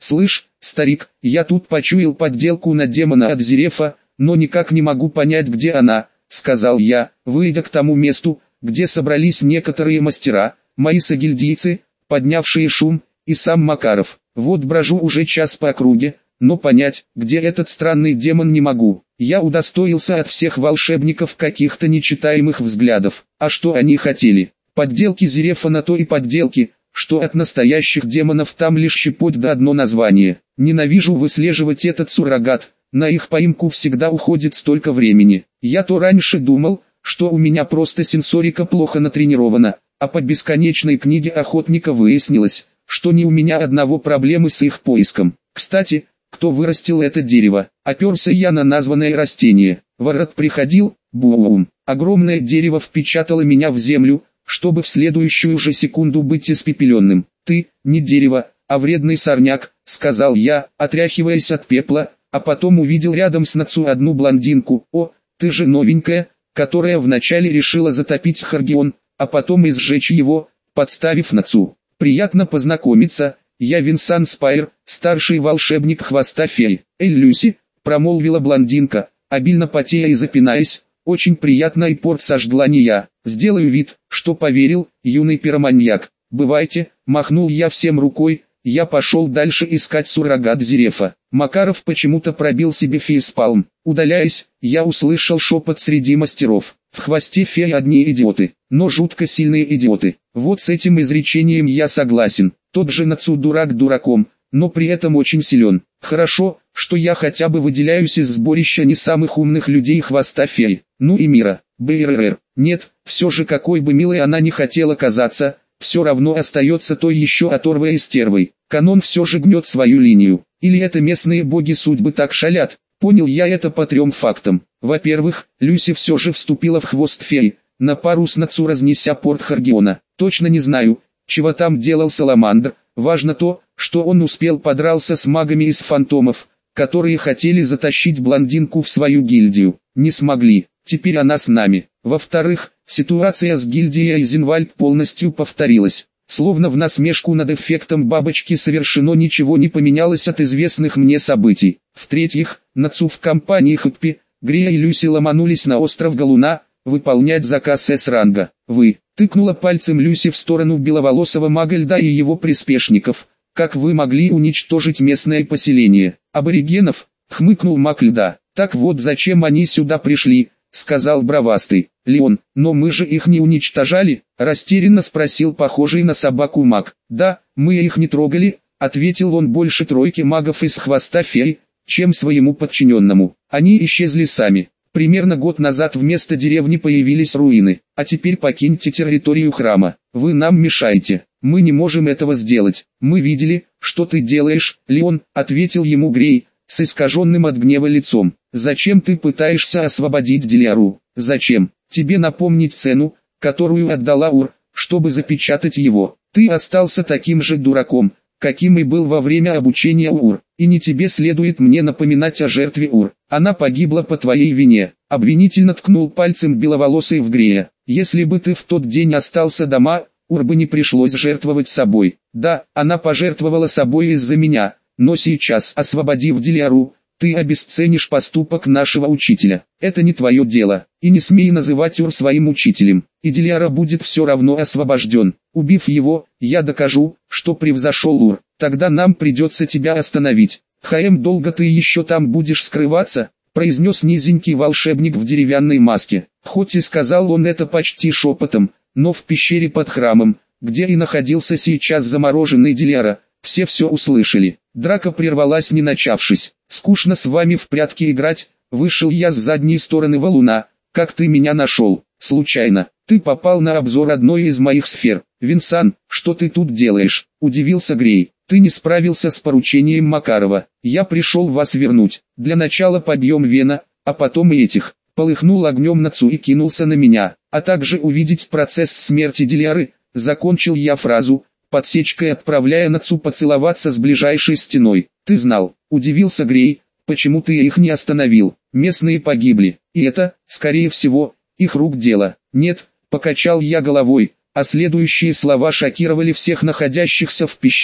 «Слышь, старик, я тут почуял подделку на демона от Зерефа, но никак не могу понять, где она», — сказал я, выйдя к тому месту, где собрались некоторые мастера, мои согильдийцы, поднявшие шум, и сам Макаров. «Вот брожу уже час по округе, но понять, где этот странный демон, не могу. Я удостоился от всех волшебников каких-то нечитаемых взглядов. А что они хотели? Подделки Зерефа на то и подделки, что от настоящих демонов там лишь щепоть да одно название. Ненавижу выслеживать этот суррогат, на их поимку всегда уходит столько времени. Я то раньше думал, что у меня просто сенсорика плохо натренирована, а по бесконечной книге охотника выяснилось, что не у меня одного проблемы с их поиском. Кстати, кто вырастил это дерево? Оперся я на названное растение. Ворот приходил, бум. Огромное дерево впечатало меня в землю, чтобы в следующую же секунду быть испепеленным. «Ты, не дерево, а вредный сорняк», — сказал я, отряхиваясь от пепла, а потом увидел рядом с Нацу одну блондинку. «О, ты же новенькая, которая вначале решила затопить Харгион, а потом изжечь его, подставив Нацу. Приятно познакомиться, я Винсан Спайр, старший волшебник хвоста феи». «Эй, Люси», — промолвила блондинка, обильно потея и запинаясь, «очень приятно, и порт сожгла не я. Сделаю вид, что поверил, юный пироманьяк. Бывайте», — махнул я всем рукой. Я пошел дальше искать суррогат Зерефа. Макаров почему-то пробил себе фейспалм. Удаляясь, я услышал шепот среди мастеров. В хвосте феи одни идиоты, но жутко сильные идиоты. Вот с этим изречением я согласен. Тот же Нацу дурак дураком, но при этом очень силен. Хорошо, что я хотя бы выделяюсь из сборища не самых умных людей хвоста феи. Ну и мира. БРР. Нет, все же какой бы милой она ни хотела казаться, все равно остается той еще оторвой стервой. Канон все же гнет свою линию. Или это местные боги судьбы так шалят? Понял я это по 3 фактам. Во-первых, Люси все же вступила в хвост феи, на пару с Нацу разнеся порт Харгиона. Точно не знаю, чего там делал Саламандр. Важно то, что он успел подрался с магами из фантомов, которые хотели затащить блондинку в свою гильдию. Не смогли. Теперь она с нами. Во-вторых, ситуация с гильдией Эйзенвальд полностью повторилась. Словно в насмешку над эффектом бабочки совершено ничего не поменялось от известных мне событий. В-третьих, Нацу в компании Хэппи, Грея и Люси ломанулись на остров Галуна, выполнять заказ С-ранга. «Вы», — тыкнула пальцем Люси в сторону беловолосого мага льда и его приспешников, «как вы могли уничтожить местное поселение аборигенов?» — хмыкнул маг льда. «Так вот зачем они сюда пришли», — сказал бравастый Леон. «Но мы же их не уничтожали?» — растерянно спросил похожий на собаку маг. «Да, мы их не трогали», — ответил он, «больше тройки магов из хвоста феи, чем своему подчиненному. Они исчезли сами. Примерно год назад вместо деревни появились руины, а теперь покиньте территорию храма. Вы нам мешаете. Мы не можем этого сделать. Мы видели, что ты делаешь, Леон», — ответил ему Грей, с искаженным от гнева лицом. «Зачем ты пытаешься освободить Делиару? Зачем? Тебе напомнить цену, которую отдала Ур, чтобы запечатать его. Ты остался таким же дураком, каким и был во время обучения Ур, и не тебе следует мне напоминать о жертве Ур. Она погибла по твоей вине». Обвинительно ткнул пальцем беловолосый в Грея. «Если бы ты в тот день остался дома, Ур бы не пришлось жертвовать собой. Да, она пожертвовала собой из-за меня, но сейчас, освободив Делиару, ты обесценишь поступок нашего учителя. Это не твое дело, и не смей называть Ур своим учителем, и Делиара будет все равно освобожден. Убив его, я докажу, что превзошел Ур, тогда нам придется тебя остановить». «Долго ты еще там будешь скрываться?» — произнес низенький волшебник в деревянной маске. Хоть и сказал он это почти шепотом, но в пещере под храмом, где и находился сейчас замороженный Делиара, все услышали. Драка прервалась, не начавшись. «Скучно с вами в прятки играть, вышел я с задней стороны валуна. Как ты меня нашел?» «Случайно. Ты попал на обзор одной из моих сфер». «Винсан, что ты тут делаешь?» — удивился Грей. «Ты не справился с поручением Макарова. Я пришел вас вернуть. Для начала побьем Вена, а потом и этих». Полыхнул огнем Нацу и кинулся на меня, а также увидеть процесс смерти Делиары. Закончил я фразу, подсечкой отправляя Нацу поцеловаться с ближайшей стеной. «Ты знал», — удивился Грей, «почему ты их не остановил? Местные погибли, и это, скорее всего, их рук дело». «Нет», — покачал я головой, а следующие слова шокировали всех находящихся в пещере.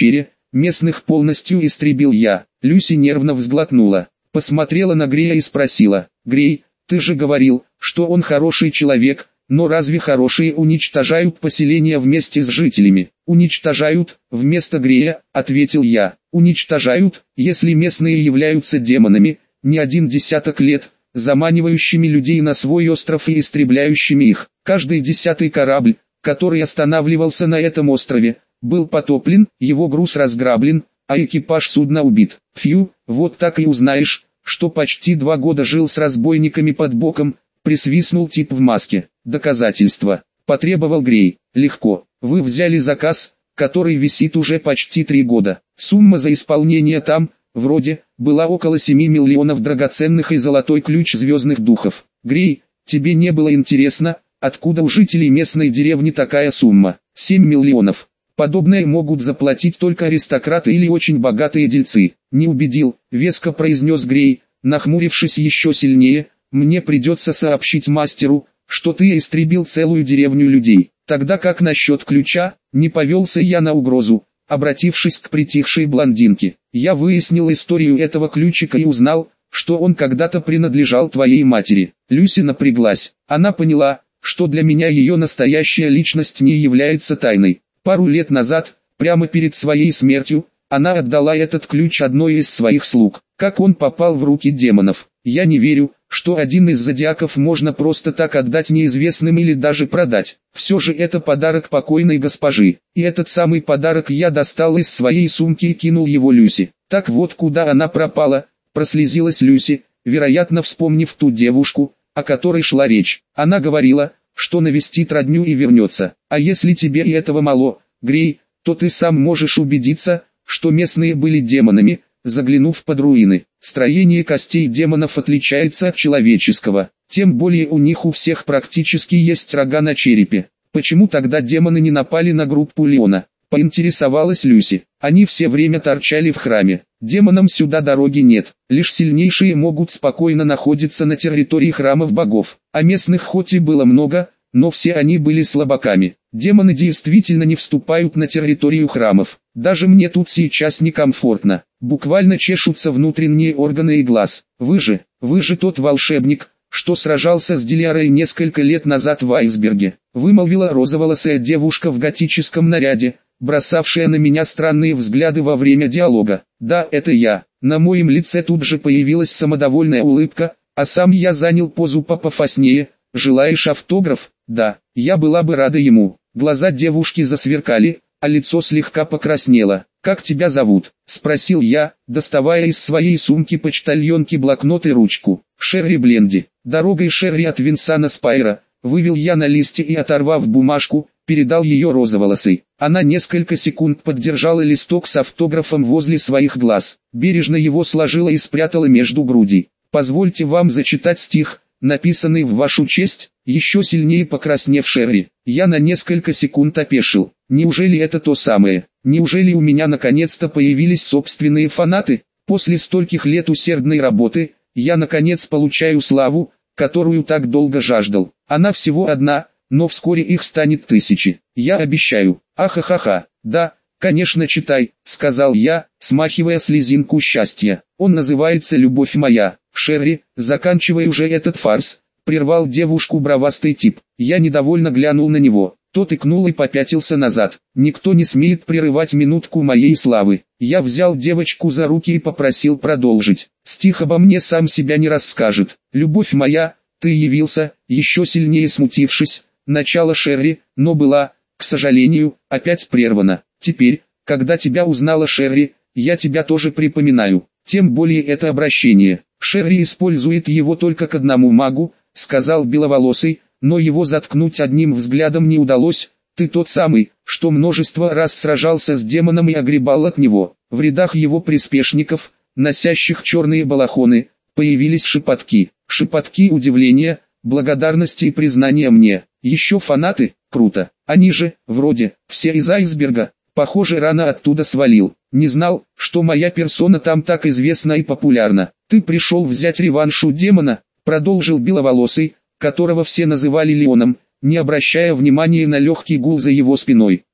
местных полностью истребил я. Люси нервно взглотнула, посмотрела на Грея и спросила: «Грей, ты же говорил, что он хороший человек, но разве хорошие уничтожают поселения вместе с жителями?» «Уничтожают, вместо Грея», — ответил я. «Уничтожают, если местные являются демонами, не один десяток лет, заманивающими людей на свой остров и истребляющими их. Каждый 10-й корабль, который останавливался на этом острове, был потоплен, его груз разграблен, а экипаж судна убит. Фью, вот так и узнаешь, что почти 2 года жил с разбойниками под боком», — присвистнул тип в маске. «Доказательства», — потребовал Грей. «Легко. Вы взяли заказ, который висит уже почти 3 года. Сумма за исполнение там, вроде, была около 7 миллионов драгоценных и золотой ключ звездных духов. Грей, тебе не было интересно, откуда у жителей местной деревни такая сумма? 7 миллионов. Подобное могут заплатить только аристократы или очень богатые дельцы». «Не убедил», — веско произнес Грей, нахмурившись еще сильнее. «Мне придется сообщить мастеру, что ты истребил целую деревню людей. Тогда как насчет ключа?» Не повелся я на угрозу, обратившись к притихшей блондинке. «Я выяснил историю этого ключика и узнал, что он когда-то принадлежал твоей матери». Люси напряглась. Она поняла, что для меня ее настоящая личность не является тайной. Пару лет назад, прямо перед своей смертью, она отдала этот ключ одной из своих слуг. Как он попал в руки демонов? Я не верю, что один из зодиаков можно просто так отдать неизвестным или даже продать. Все же это подарок покойной госпожи. И этот самый подарок я достал из своей сумки и кинул его Люси. Так вот куда она пропала, прослезилась Люси, вероятно вспомнив ту девушку, о которой шла речь. Она говорила, что навестит родню и вернется. А если тебе и этого мало, Грей, то ты сам можешь убедиться, что местные были демонами, заглянув под руины. Строение костей демонов отличается от человеческого, тем более у них у всех практически есть рога на черепе. Почему тогда демоны не напали на группу Леона? Поинтересовалась Люси. Они все время торчали в храме. Демонам сюда дороги нет, лишь сильнейшие могут спокойно находиться на территории храмов богов. А местных хоть и было много, но все они были слабаками. Демоны действительно не вступают на территорию храмов. Даже мне тут сейчас некомфортно. Буквально чешутся внутренние органы и глаз. Вы же тот волшебник, что сражался с Дилиарой несколько лет назад в айсберге. Вымолвила розоволосая девушка в готическом наряде, бросавшая на меня странные взгляды во время диалога. Да, это я. На моем лице тут же появилась самодовольная улыбка, а сам я занял позу попофаснее. «Желаешь автограф?» «Да, я была бы рада ему». Глаза девушки засверкали, а лицо слегка покраснело. «Как тебя зовут?» – спросил я, доставая из своей сумки почтальонки блокнот и ручку. «Шерри Бленди». «Дорогой Шерри от Винсана Спайра», – вывел я на листе и, оторвав бумажку, передал ее розоволосой. Она несколько секунд поддержала листок с автографом возле своих глаз, бережно его сложила и спрятала между грудей. «Позвольте вам зачитать стих, написанный в вашу честь», — еще сильнее покраснев Шерри. Я на несколько секунд опешил. Неужели это то самое? Неужели у меня наконец-то появились собственные фанаты? После стольких лет усердной работы, я наконец получаю славу, которую так долго жаждал. Она всего одна, но вскоре их станет 1000. Я обещаю. Ахахаха. Да, конечно, читай, сказал я, смахивая слезинку счастья. Он называется «Любовь моя». Шерри, заканчивай уже этот фарс, прервал девушку бровастый тип. Я недовольно глянул на него. Тот икнул и попятился назад. Никто не смеет прерывать минутку моей славы. Я взял девочку за руки и попросил продолжить. Стих обо мне сам себя не расскажет. «Любовь моя, ты явился», еще сильнее смутившись, начало Шерри, но была, к сожалению, опять прервана. Теперь, когда тебя узнала Шерри, я тебя тоже припоминаю. Тем более это обращение. Шерри использует его только к одному магу, сказал беловолосый, но его заткнуть одним взглядом не удалось. Ты тот самый, что множество раз сражался с демоном и огребал от него. В рядах его приспешников, носящих черные балахоны, появились шепотки. Шепотки удивления, благодарности и признания мне. Еще фанаты? Круто. Они же, вроде, все из айсберга. Похоже, рано оттуда свалил. Не знал, что моя персона там так известна и популярна. Ты пришел взять реванш у демона, продолжил беловолосый, которого все называли Леоном, не обращая внимания на легкий гул за его спиной.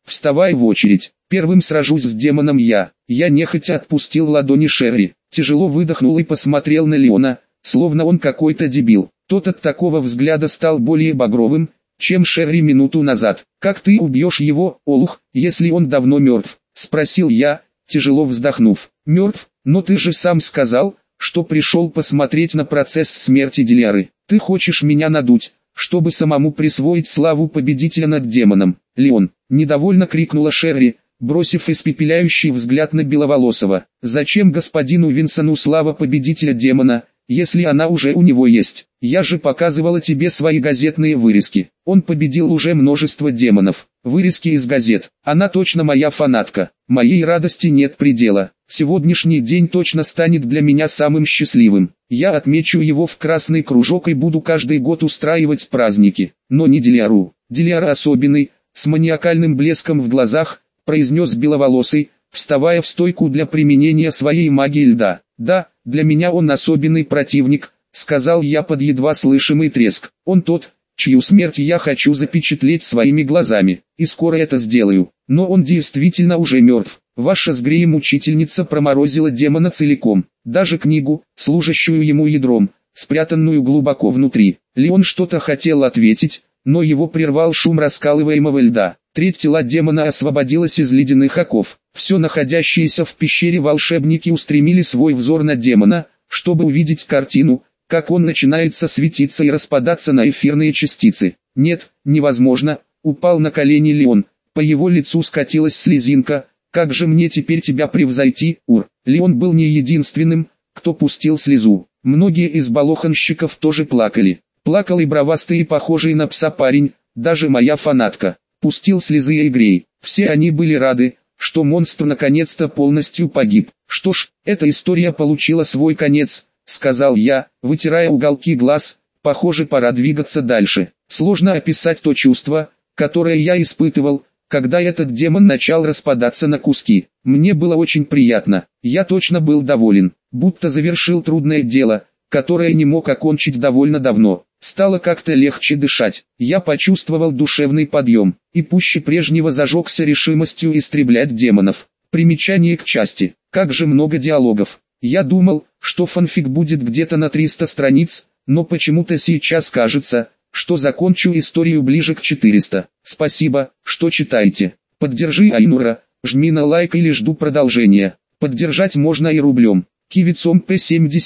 Вставай в очередь. Первым сражусь с демоном я. Я нехотя отпустил ладони Шерри. Тяжело выдохнул и посмотрел на Леона, словно он какой-то дебил. Тот от такого взгляда стал более багровым, чем Шерри минуту назад. «Как ты убьешь его, олух, если он давно мертв?» – спросил я, тяжело вздохнув. «Мертв? Но ты же сам сказал, что пришел посмотреть на процесс смерти Диляры. Ты хочешь меня надуть, чтобы самому присвоить славу победителя над демоном?» «Леон!» – недовольно крикнула Шерри, бросив испепеляющий взгляд на Беловолосого. «Зачем господину Винсону слава победителя демона, если она уже у него есть? Я же показывала тебе свои газетные вырезки. Он победил уже множество демонов. Вырезки из газет. Она точно моя фанатка. Моей радости нет предела. Сегодняшний день точно станет для меня самым счастливым. Я отмечу его в красный кружок и буду каждый год устраивать праздники. Но не Диляру. Диляра особенный, с маниакальным блеском в глазах, произнес Беловолосый, вставая в стойку для применения своей магии льда. «Да, для меня он особенный противник», — сказал я под едва слышимый треск. «Он тот, чью смерть я хочу запечатлеть своими глазами, и скоро это сделаю. Но он действительно уже мертв. Ваша с Греем учительница проморозила демона целиком, даже книгу, служащую ему ядром, спрятанную глубоко внутри». Леон что-то хотел ответить, но его прервал шум раскалываемого льда. Треть тела демона освободилась из ледяных оков. Все находящиеся в пещере волшебники устремили свой взор на демона, чтобы увидеть картину, как он начинается светиться и распадаться на эфирные частицы. «Нет, невозможно», — упал на колени Леон. По его лицу скатилась слезинка. «Как же мне теперь тебя превзойти, Ур?» Леон был не единственным, кто пустил слезу. Многие из балоханщиков тоже плакали. Плакал и бровастый и похожий на пса парень, даже моя фанатка. Пустил слезы и Грей. Все они были рады, что монстр наконец-то полностью погиб. «Что ж, эта история получила свой конец», — сказал я, вытирая уголки глаз. «Похоже, пора двигаться дальше. Сложно описать то чувство, которое я испытывал, когда этот демон начал распадаться на куски. Мне было очень приятно. Я точно был доволен, будто завершил трудное дело, которое не мог окончить довольно давно. Стало как-то легче дышать. Я почувствовал душевный подъем, и пуще прежнего зажегся решимостью истреблять демонов. Примечание к части. Как же много диалогов. Я думал, что фанфик будет где-то на 300 страниц, но почему-то сейчас кажется, что закончу историю ближе к 400. Спасибо, что читаете. Поддержи Айнура, жми на лайк или жду продолжения. Поддержать можно и рублем. Кивицом П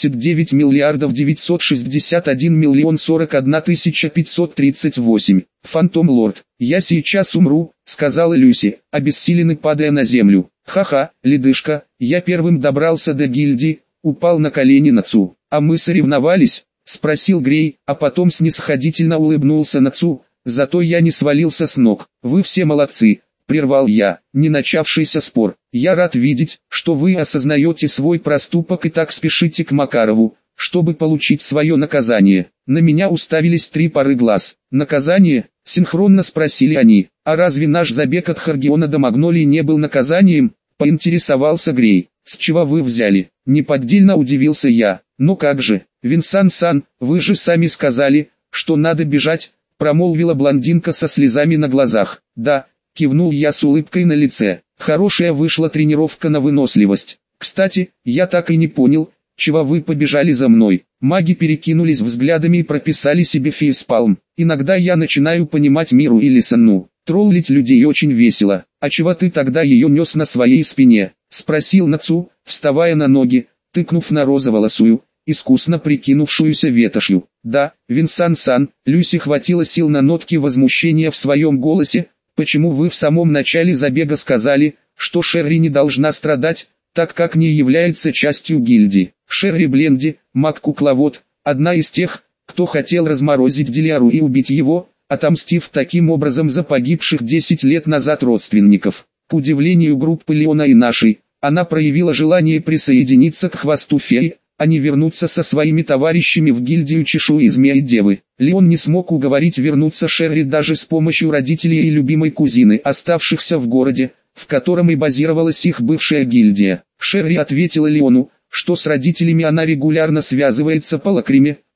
79 миллиардов 961 миллион 41 тысяча 538. Фантом Лорд. «Я сейчас умру», — сказала Люси, обессиленно падая на землю. «Ха-ха, ледышка, я первым добрался до гильдии», — упал на колени Нацу. «А мы соревновались?» — спросил Грей, а потом снисходительно улыбнулся Нацу. «Зато я не свалился с ног. Вы все молодцы», — прервал я, не начавшийся спор. «Я рад видеть, что вы осознаете свой проступок и так спешите к Макарову, чтобы получить свое наказание». На меня уставились 3 пары глаз. «Наказание?» — синхронно спросили они. «А разве наш забег от Харгиона до Магнолии не был наказанием?» — поинтересовался Грей. «С чего вы взяли?» — неподдельно удивился я. «Ну как же, Винсан-сан, вы же сами сказали, что надо бежать», — промолвила блондинка со слезами на глазах. «Да», — кивнул я с улыбкой на лице. «Хорошая вышла тренировка на выносливость. Кстати, я так и не понял, чего вы побежали за мной». Маги перекинулись взглядами и прописали себе фейспалм. «Иногда я начинаю понимать Миру или Санну. Троллить людей очень весело. А чего ты тогда ее нес на своей спине?» — спросил Нацу, вставая на ноги, тыкнув на розоволосую, искусно прикинувшуюся ветошью. «Да, Винсан-сан», Люси хватило сил на нотки возмущения в своем голосе. «Почему вы в самом начале забега сказали, что Шерри не должна страдать, так как не является частью гильдии?» Шерри Бленди, маг-кукловод, одна из тех, кто хотел разморозить Диляру и убить его, отомстив таким образом за погибших 10 лет назад родственников. К удивлению группы Леона и нашей, она проявила желание присоединиться к хвосту феи, а не вернуться со своими товарищами в гильдию Чешуи Змеи-Девы. Леон не смог уговорить вернуться Шерри даже с помощью родителей и любимой кузины, оставшихся в городе, в котором и базировалась их бывшая гильдия. Шерри ответила Леону, что с родителями она регулярно связывается по лакриме,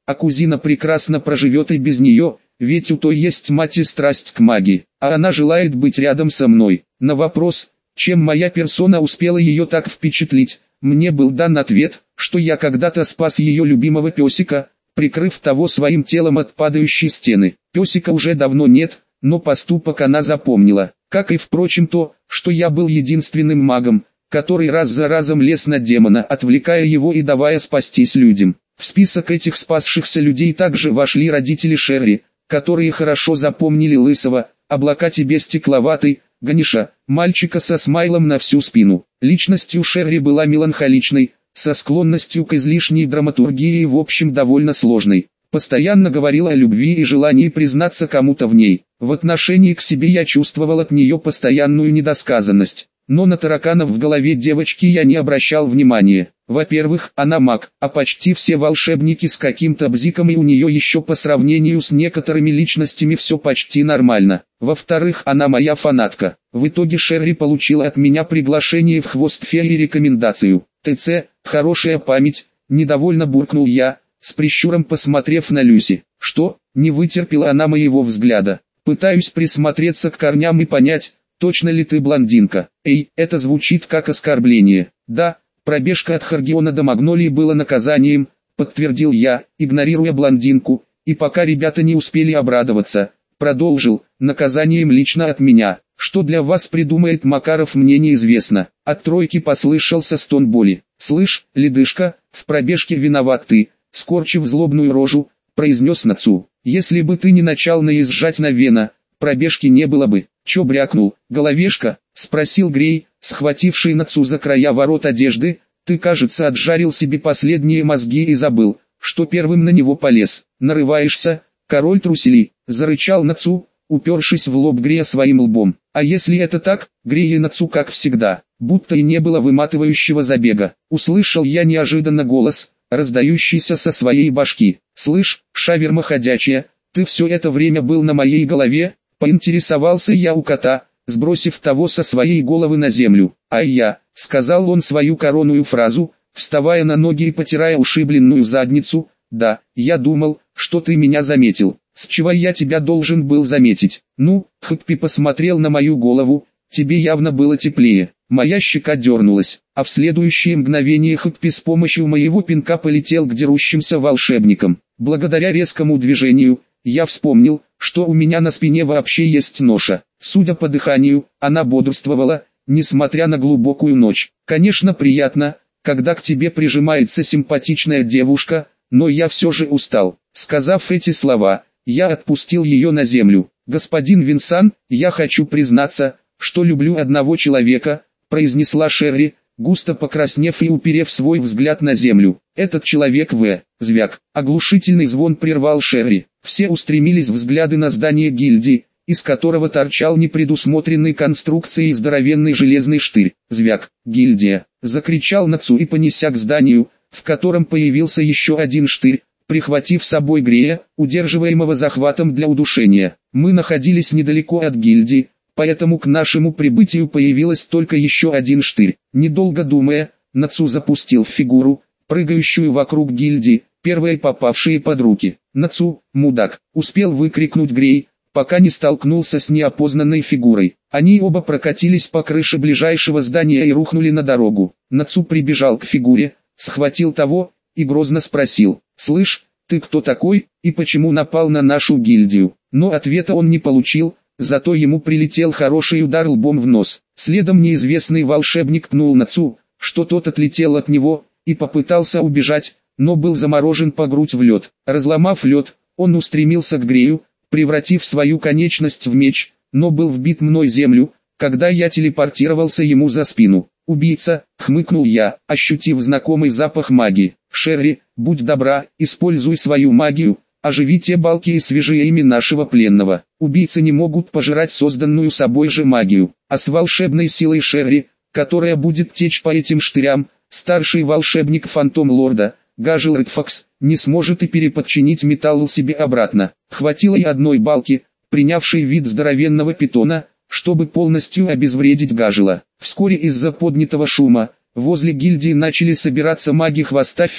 а кузина прекрасно проживет и без нее, ведь у той есть мать и страсть к магии, а она желает быть рядом со мной. На вопрос, чем моя персона успела ее так впечатлить, мне был дан ответ, что я когда-то спас ее любимого песика, прикрыв того своим телом от падающей стены. Песика уже давно нет, но поступок она запомнила, как и впрочем то, что я был единственным магом, который раз за разом лез на демона, отвлекая его и давая спастись людям. В список этих спасшихся людей также вошли родители Шерри, которые хорошо запомнили лысого, облака тебе стекловатый, Ганиша, мальчика со смайлом на всю спину. Личностью Шерри была меланхоличной, со склонностью к излишней драматургии и в общем довольно сложной. Постоянно говорила о любви и желании признаться кому-то в ней. В отношении к себе я чувствовал от нее постоянную недосказанность. Но на тараканов в голове девочки я не обращал внимания. Во-первых, она маг, а почти все волшебники с каким-то бзиком, и у нее еще по сравнению с некоторыми личностями все почти нормально. Во-вторых, она моя фанатка. В итоге Шерри получила от меня приглашение в хвост феи и рекомендацию. ТЦ, хорошая память, недовольно буркнул я, с прищуром посмотрев на Люси. Что? Не вытерпела она моего взгляда. Пытаюсь присмотреться к корням и понять, точно ли ты блондинка. Эй, это звучит как оскорбление. Да, пробежка от Харгиона до Магнолии было наказанием, подтвердил я, игнорируя блондинку, и пока ребята не успели обрадоваться, продолжил, наказанием лично от меня. Что для вас придумает Макаров, мне неизвестно. От тройки послышался стон боли. Слышь, ледышка, в пробежке виноват ты, скорчив злобную рожу, произнес Нацу. Если бы ты не начал наезжать на Вена, пробежки не было бы. Чё брякнул, головешка? Спросил Грей, схвативший Нацу за края ворот одежды. Ты, кажется, отжарил себе последние мозги и забыл, что первым на него полез. Нарываешься, король труселей, зарычал Нацу, упершись в лоб Грея своим лбом. А если это так, Грей и Нацу как всегда, будто и не было выматывающего забега. Услышал я неожиданно голос, раздающийся со своей башки. «Слышь, шаверма ходячая, ты все это время был на моей голове?» Поинтересовался я у кота, сбросив того со своей головы на землю. «Ай я», — сказал он свою коронную фразу, вставая на ноги и потирая ушибленную задницу. «Да, я думал, что ты меня заметил. С чего я тебя должен был заметить?» «Ну», — Хэппи посмотрел на мою голову, «тебе явно было теплее». Моя щека дернулась, а в следующее мгновение Хэппи с помощью моего пинка полетел к дерущимся волшебникам. Благодаря резкому движению, я вспомнил, что у меня на спине вообще есть ноша. Судя по дыханию, она бодрствовала, несмотря на глубокую ночь. Конечно, приятно, когда к тебе прижимается симпатичная девушка, но я все же устал. Сказав эти слова, я отпустил ее на землю. «Господин Винсан, я хочу признаться, что люблю одного человека», произнесла Шерри, густо покраснев и уперев свой взгляд на землю. «Этот человек звяк». Оглушительный звон прервал Шерри. Все устремились взгляды на здание гильдии, из которого торчал непредусмотренной конструкцией здоровенный железный штырь. «Звяк, гильдия!» — закричал Нацу и понеся к зданию, в котором появился еще один штырь, прихватив с собой Грея, удерживаемого захватом для удушения. Мы находились недалеко от гильдии, поэтому к нашему прибытию появилась только еще один штырь. Недолго думая, Нацу запустил в фигуру, прыгающую вокруг гильдии, первые попавшие под руки. «Нацу, мудак!» — успел выкрикнуть Грей, пока не столкнулся с неопознанной фигурой. Они оба прокатились по крыше ближайшего здания и рухнули на дорогу. Нацу прибежал к фигуре, схватил того, и грозно спросил: «Слышь, ты кто такой, и почему напал на нашу гильдию?» Но ответа он не получил, зато ему прилетел хороший удар лбом в нос. Следом неизвестный волшебник пнул Нацу, что тот отлетел от него, и попытался убежать, но был заморожен по грудь в лед. Разломав лед, он устремился к Грею, превратив свою конечность в меч, но был вбит мной землю, когда я телепортировался ему за спину. «Убийца», — хмыкнул я, ощутив знакомый запах магии. «Шерри, будь добра, используй свою магию, оживи те балки и свяжи ими нашего пленного». Убийцы не могут пожирать созданную собой же магию, а с волшебной силой Шерри, которая будет течь по этим штырям, старший волшебник Фантом Лорда, Гажил Редфакс, не сможет и переподчинить металл себе обратно. Хватило и одной балки, принявшей вид здоровенного питона, чтобы полностью обезвредить Гажила. Вскоре из-за поднятого шума, возле гильдии начали собираться маги Хвоста Феи,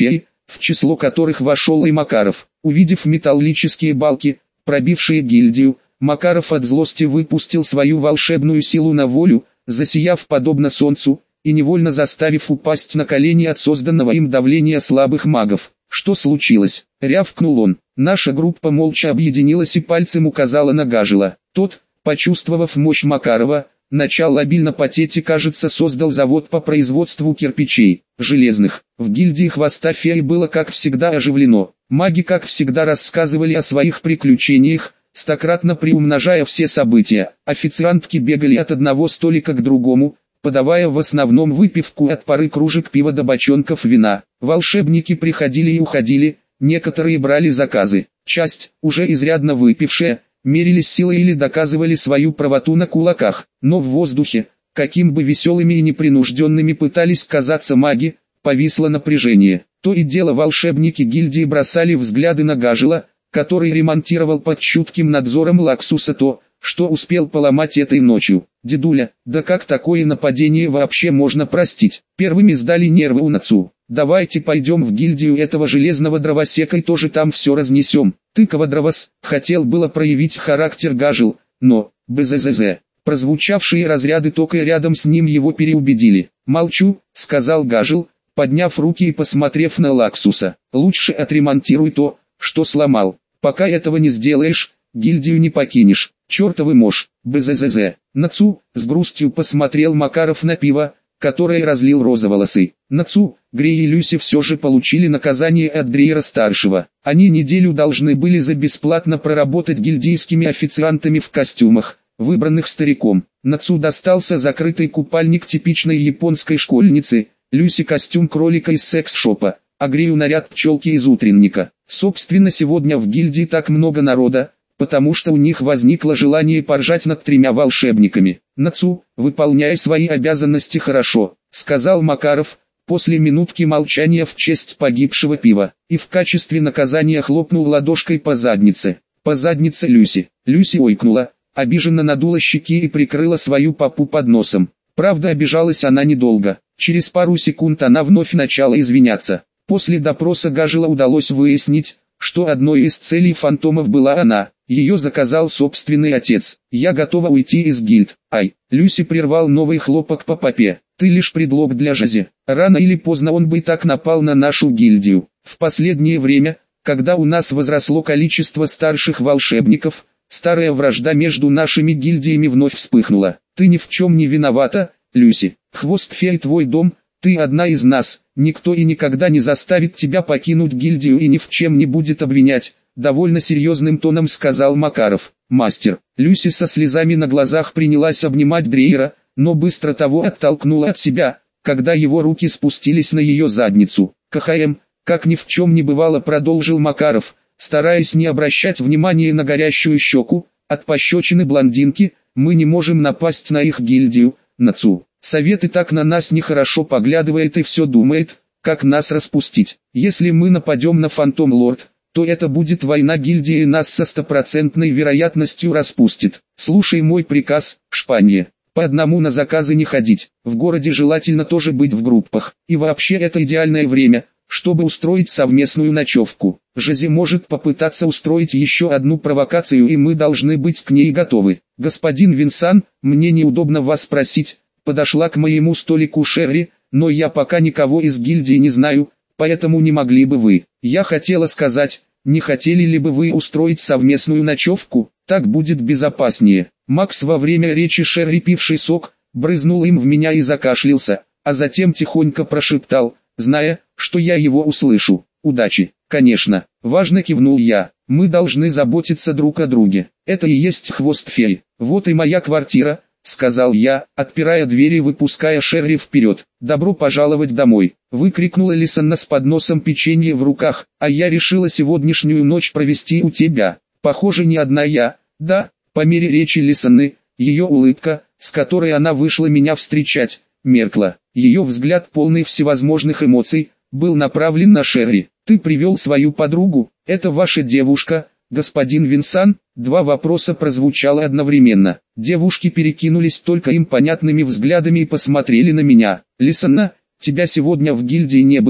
в число которых вошел и Макаров. Увидев металлические балки, пробившие гильдию, Макаров от злости выпустил свою волшебную силу на волю, засияв подобно солнцу, и невольно заставив упасть на колени от созданного им давления слабых магов. «Что случилось?» — рявкнул он. Наша группа молча объединилась и пальцем указала на Гажела. Тот, почувствовав мощь Макарова, начал обильно потеть и, кажется, создал завод по производству кирпичей, железных. В гильдии Хвоста Феи было как всегда оживлено. Маги как всегда рассказывали о своих приключениях, стократно приумножая все события. Официантки бегали от одного столика к другому, подавая в основном выпивку от пары кружек пива до бочонков вина. Волшебники приходили и уходили, некоторые брали заказы. Часть, уже изрядно выпившая, мерились силой или доказывали свою правоту на кулаках. Но в воздухе, каким бы веселыми и непринужденными пытались казаться маги, повисло напряжение. То и дело волшебники гильдии бросали взгляды на Гажела, который ремонтировал под чутким надзором Лаксуса то, что успел поломать этой ночью. «Дедуля, да как такое нападение вообще можно простить?» Первыми сдали нервы у Нацу. «Давайте пойдем в гильдию этого железного дровосека и тоже там все разнесем». Тыкова дровос, хотел было проявить характер Гажел, но, бззз, прозвучавшие разряды тока рядом с ним его переубедили. «Молчу», — сказал Гажел, подняв руки и посмотрев на Лаксуса. «Лучше отремонтируй то, что сломал. Пока этого не сделаешь, гильдию не покинешь. Чертовы мошь, бззз». Нацу, с грустью посмотрел Макаров на пиво, которое разлил Розоволосый. Нацу, Грей и Люси все же получили наказание от Грейера-старшего. Они неделю должны были за бесплатно проработать гильдейскими официантами в костюмах, выбранных стариком. Нацу достался закрытый купальник типичной японской школьницы, Люси костюм кролика из секс-шопа, а Грею наряд пчелки из утренника. Собственно, сегодня в гильдии так много народа, потому что у них возникло желание поржать над тремя волшебниками. «Нацу, выполняй свои обязанности хорошо», — сказал Макаров, после минутки молчания в честь погибшего пива, и в качестве наказания хлопнул ладошкой по заднице. По заднице Люси. Люси ойкнула, обиженно надула щеки и прикрыла свою попу под носом. Правда, обижалась она недолго. Через пару секунд она вновь начала извиняться. После допроса Гажела удалось выяснить, что одной из целей фантомов была она. Ее заказал собственный отец. «Я готова уйти из гильд». «Ай!» Люси прервал новый хлопок по попе. «Ты лишь предлог для Жази. Рано или поздно он бы и так напал на нашу гильдию. В последнее время, когда у нас возросло количество старших волшебников, старая вражда между нашими гильдиями вновь вспыхнула. Ты ни в чем не виновата, Люси. Хвост Феи твой дом, ты одна из нас. Никто и никогда не заставит тебя покинуть гильдию и ни в чем не будет обвинять», — довольно серьезным тоном сказал Макаров. «Мастер». Люси со слезами на глазах принялась обнимать Грейера, но быстро того оттолкнула от себя, когда его руки спустились на ее задницу. «КХМ», как ни в чем не бывало, продолжил Макаров, стараясь не обращать внимания на горящую щеку, от пощечины блондинки, «мы не можем напасть на их гильдию, Нацу. Совет и так на нас нехорошо поглядывает и все думает, как нас распустить. Если мы нападем на Фантом Лорд, то это будет война гильдии и нас со стопроцентной вероятностью распустит. Слушай мой приказ, Шпанье. По одному на заказы не ходить. В городе желательно тоже быть в группах. И вообще это идеальное время, чтобы устроить совместную ночевку. Жази может попытаться устроить еще одну провокацию, и мы должны быть к ней готовы. Господин Винсан, мне неудобно вас просить». Подошла к моему столику Шерри, «но я пока никого из гильдии не знаю, поэтому не могли бы вы». Я хотела сказать, не хотели ли бы вы устроить совместную ночевку, так будет безопаснее. Макс во время речи Шерри, пивший сок, брызнул им в меня и закашлялся, а затем тихонько прошептал, зная, что я его услышу: «Удачи». «Конечно», важно кивнул я, «мы должны заботиться друг о друге. Это и есть Хвост Феи. Вот и моя квартира», — сказал я, отпирая дверь и выпуская Шерри вперед. «Добро пожаловать домой», — выкрикнула Лисанна с подносом печенья в руках, «а я решила сегодняшнюю ночь провести у тебя. Похоже, не одна я, да?» По мере речи Лисанны, ее улыбка, с которой она вышла меня встречать, меркла. Ее взгляд, полный всевозможных эмоций, был направлен на Шерри. «Ты привел свою подругу? Это ваша девушка, господин Винсан?» Два вопроса прозвучало одновременно. Девушки перекинулись только им понятными взглядами и посмотрели на меня. «Лисанна, тебя сегодня в гильдии не было»,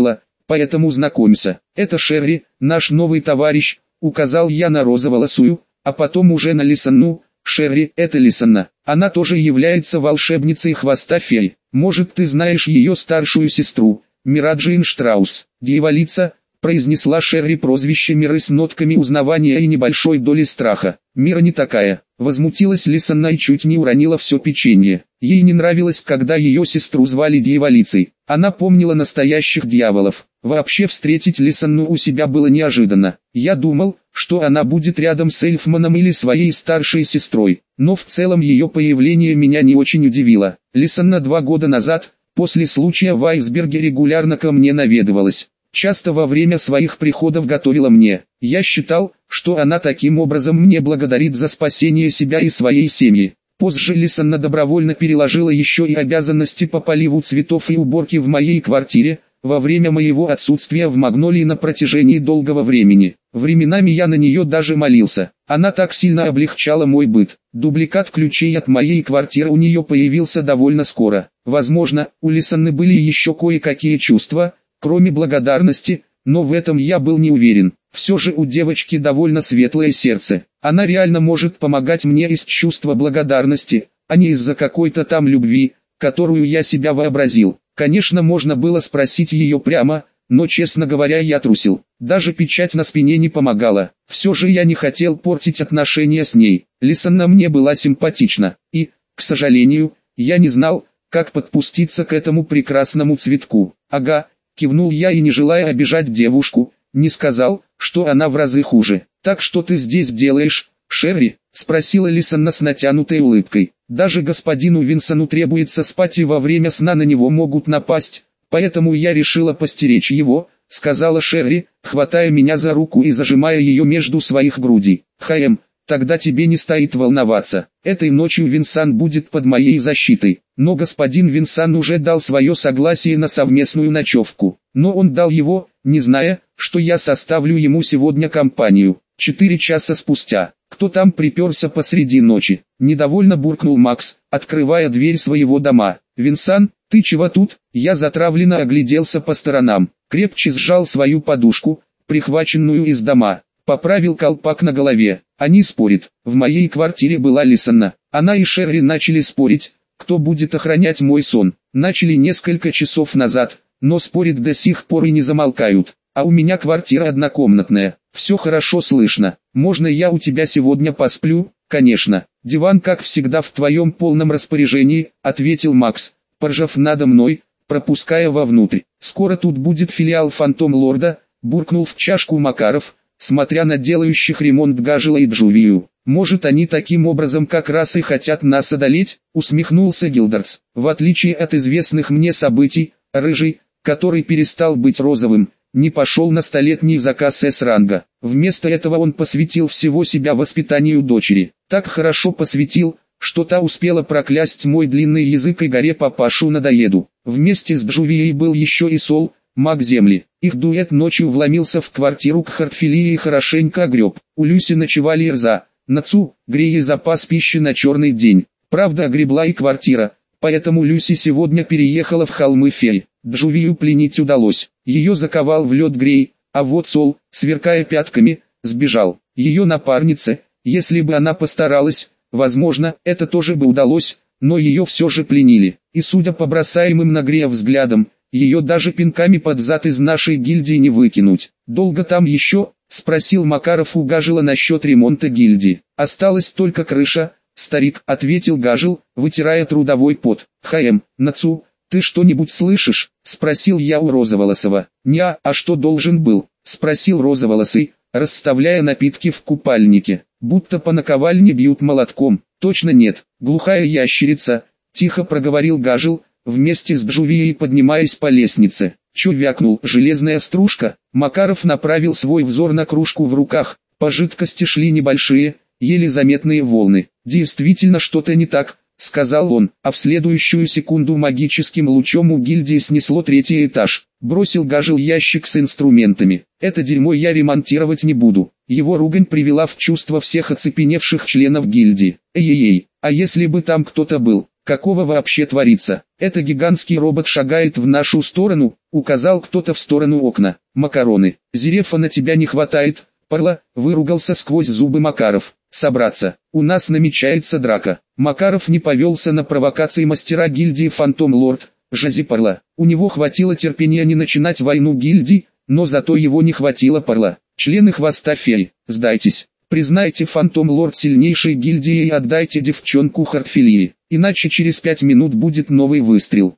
поэтому знакомься. Это Шерри, наш новый товарищ, указал я на розоволосую, а потом уже на Лисанну. Шерри, это Лисанна, она тоже является волшебницей хвоста феи. Может, ты знаешь ее старшую сестру, Мираджин Штраус, дьяволица, произнесла Шерри прозвище Миры с нотками узнавания и небольшой долей страха. Мира не такая, возмутилась Лисанна и чуть не уронила все печенье. Ей не нравилось, когда ее сестру звали дьяволицей. Она помнила настоящих дьяволов. Вообще встретить Лисанну у себя было неожиданно. Я думал, что она будет рядом с Эльфманом или своей старшей сестрой, но в целом ее появление меня не очень удивило. Лисанна 2 года назад, после случая в айсберге, регулярно ко мне наведывалась. Часто во время своих приходов готовила мне. Я считал, что она таким образом мне благодарит за спасение себя и своей семьи. Позже Лисанна добровольно переложила еще и обязанности по поливу цветов и уборке в моей квартире, во время моего отсутствия в Магнолии на протяжении долгого времени. Временами я на нее даже молился. Она так сильно облегчала мой быт. Дубликат ключей от моей квартиры у нее появился довольно скоро. Возможно, у Лисанны были еще кое-какие чувства, кроме благодарности, но в этом я был не уверен. Все же у девочки довольно светлое сердце. Она реально может помогать мне из чувства благодарности, а не из-за какой-то там любви, которую я себя вообразил. Конечно, можно было спросить ее прямо, но, честно говоря, я трусил. Даже печать на спине не помогала. Все же я не хотел портить отношения с ней. Лисанна мне была симпатична. И, к сожалению, я не знал, как подпуститься к этому прекрасному цветку. Ага, кивнул я и, не желая обижать девушку, не сказал, что она в разы хуже. «Так что ты здесь делаешь, Шерри?» — спросила Лисанна с натянутой улыбкой. «Даже господину Винсону требуется спать, и во время сна на него могут напасть, поэтому я решила постеречь его», — сказала Шерри, хватая меня за руку и зажимая ее между своих грудей. «Тогда тебе не стоит волноваться. Этой ночью Винсан будет под моей защитой». Но господин Винсан уже дал свое согласие на совместную ночевку. Но он дал его, не зная, что я составлю ему сегодня компанию. 4 часа спустя. «Кто там приперся посреди ночи?» — недовольно буркнул Макс, открывая дверь своего дома. «Винсан, ты чего тут?» Я затравленно огляделся по сторонам, крепче сжал свою подушку, прихваченную из дома, поправил колпак на голове. Они спорят. В моей квартире была Лисанна. Она и Шерри начали спорить, кто будет охранять мой сон. Начали несколько часов назад, но спорят до сих пор и не замолкают. А у меня квартира однокомнатная. Все хорошо слышно. Можно я у тебя сегодня посплю? Конечно. Диван, как всегда, в твоем полном распоряжении, ответил Макс, поржав надо мной, пропуская вовнутрь. Скоро тут будет филиал Фантом Лорда, буркнул в чашку Макаров, смотря на делающих ремонт Гажела и Джувию. Может, они таким образом как раз и хотят нас одолеть, усмехнулся Гилдерс. В отличие от известных мне событий, Рыжий, который перестал быть розовым, не пошел на столетний заказ С-ранга. Вместо этого он посвятил всего себя воспитанию дочери. Так хорошо посвятил, что та успела проклясть мой длинный язык и горе папашу надоеду. Вместе с Джувией был еще и Сол, маг земли. Их дуэт ночью вломился в квартиру к Хартфилии и хорошенько огреб. У Люси ночевали Ирза, Нацу, грея запас пищи на черный день. Правда, огребла и квартира, поэтому Люси сегодня переехала в холмы фей. Джувию пленить удалось. Ее заковал в лед Грей, а вот Сол, сверкая пятками, сбежал. Ее напарнице, если бы она постаралась, возможно, это тоже бы удалось, но ее все же пленили. И судя по бросаемым на Грея взглядам, ее даже пинками под зад из нашей гильдии не выкинуть. «Долго там еще?» — спросил Макаров у Гажела насчет ремонта гильдии. «Осталась только крыша, старик», — ответил Гажел, вытирая трудовой пот. «Нацу, ты что-нибудь слышишь?» — спросил я у Розоволосого. «Неа, а что должен был?» — спросил Розоволосый, расставляя напитки в купальнике. «Будто по наковальне бьют молотком». «Точно нет, глухая ящерица», — тихо проговорил Гажел, вместе с Джувией поднимаясь по лестнице. «Чё вякнул, железная стружка?» Макаров направил свой взор на кружку в руках. По жидкости шли небольшие, еле заметные волны. «Действительно что-то не так», — сказал он, а в следующую секунду магическим лучом у гильдии снесло 3-й этаж. Бросил Гажел ящик с инструментами. «Это дерьмо я ремонтировать не буду». Его ругань привела в чувство всех оцепеневших членов гильдии. «Эй-эй-эй, а если бы там кто-то был?» какого вообще творится? Это гигантский робот шагает в нашу сторону, указал кто-то в сторону окна. Макароны. Зерефа на тебя не хватает, Парла, выругался сквозь зубы Макаров. Собраться, у нас намечается драка. Макаров не повелся на провокации мастера гильдии Фантом Лорд, Жозе Парла. У него хватило терпения не начинать войну гильдий, но зато его не хватило Парла. Члены хвоста феи, сдайтесь. Признайте Фантом Лорд сильнейшей гильдии и отдайте девчонку Хартфилии, иначе через 5 минут будет новый выстрел.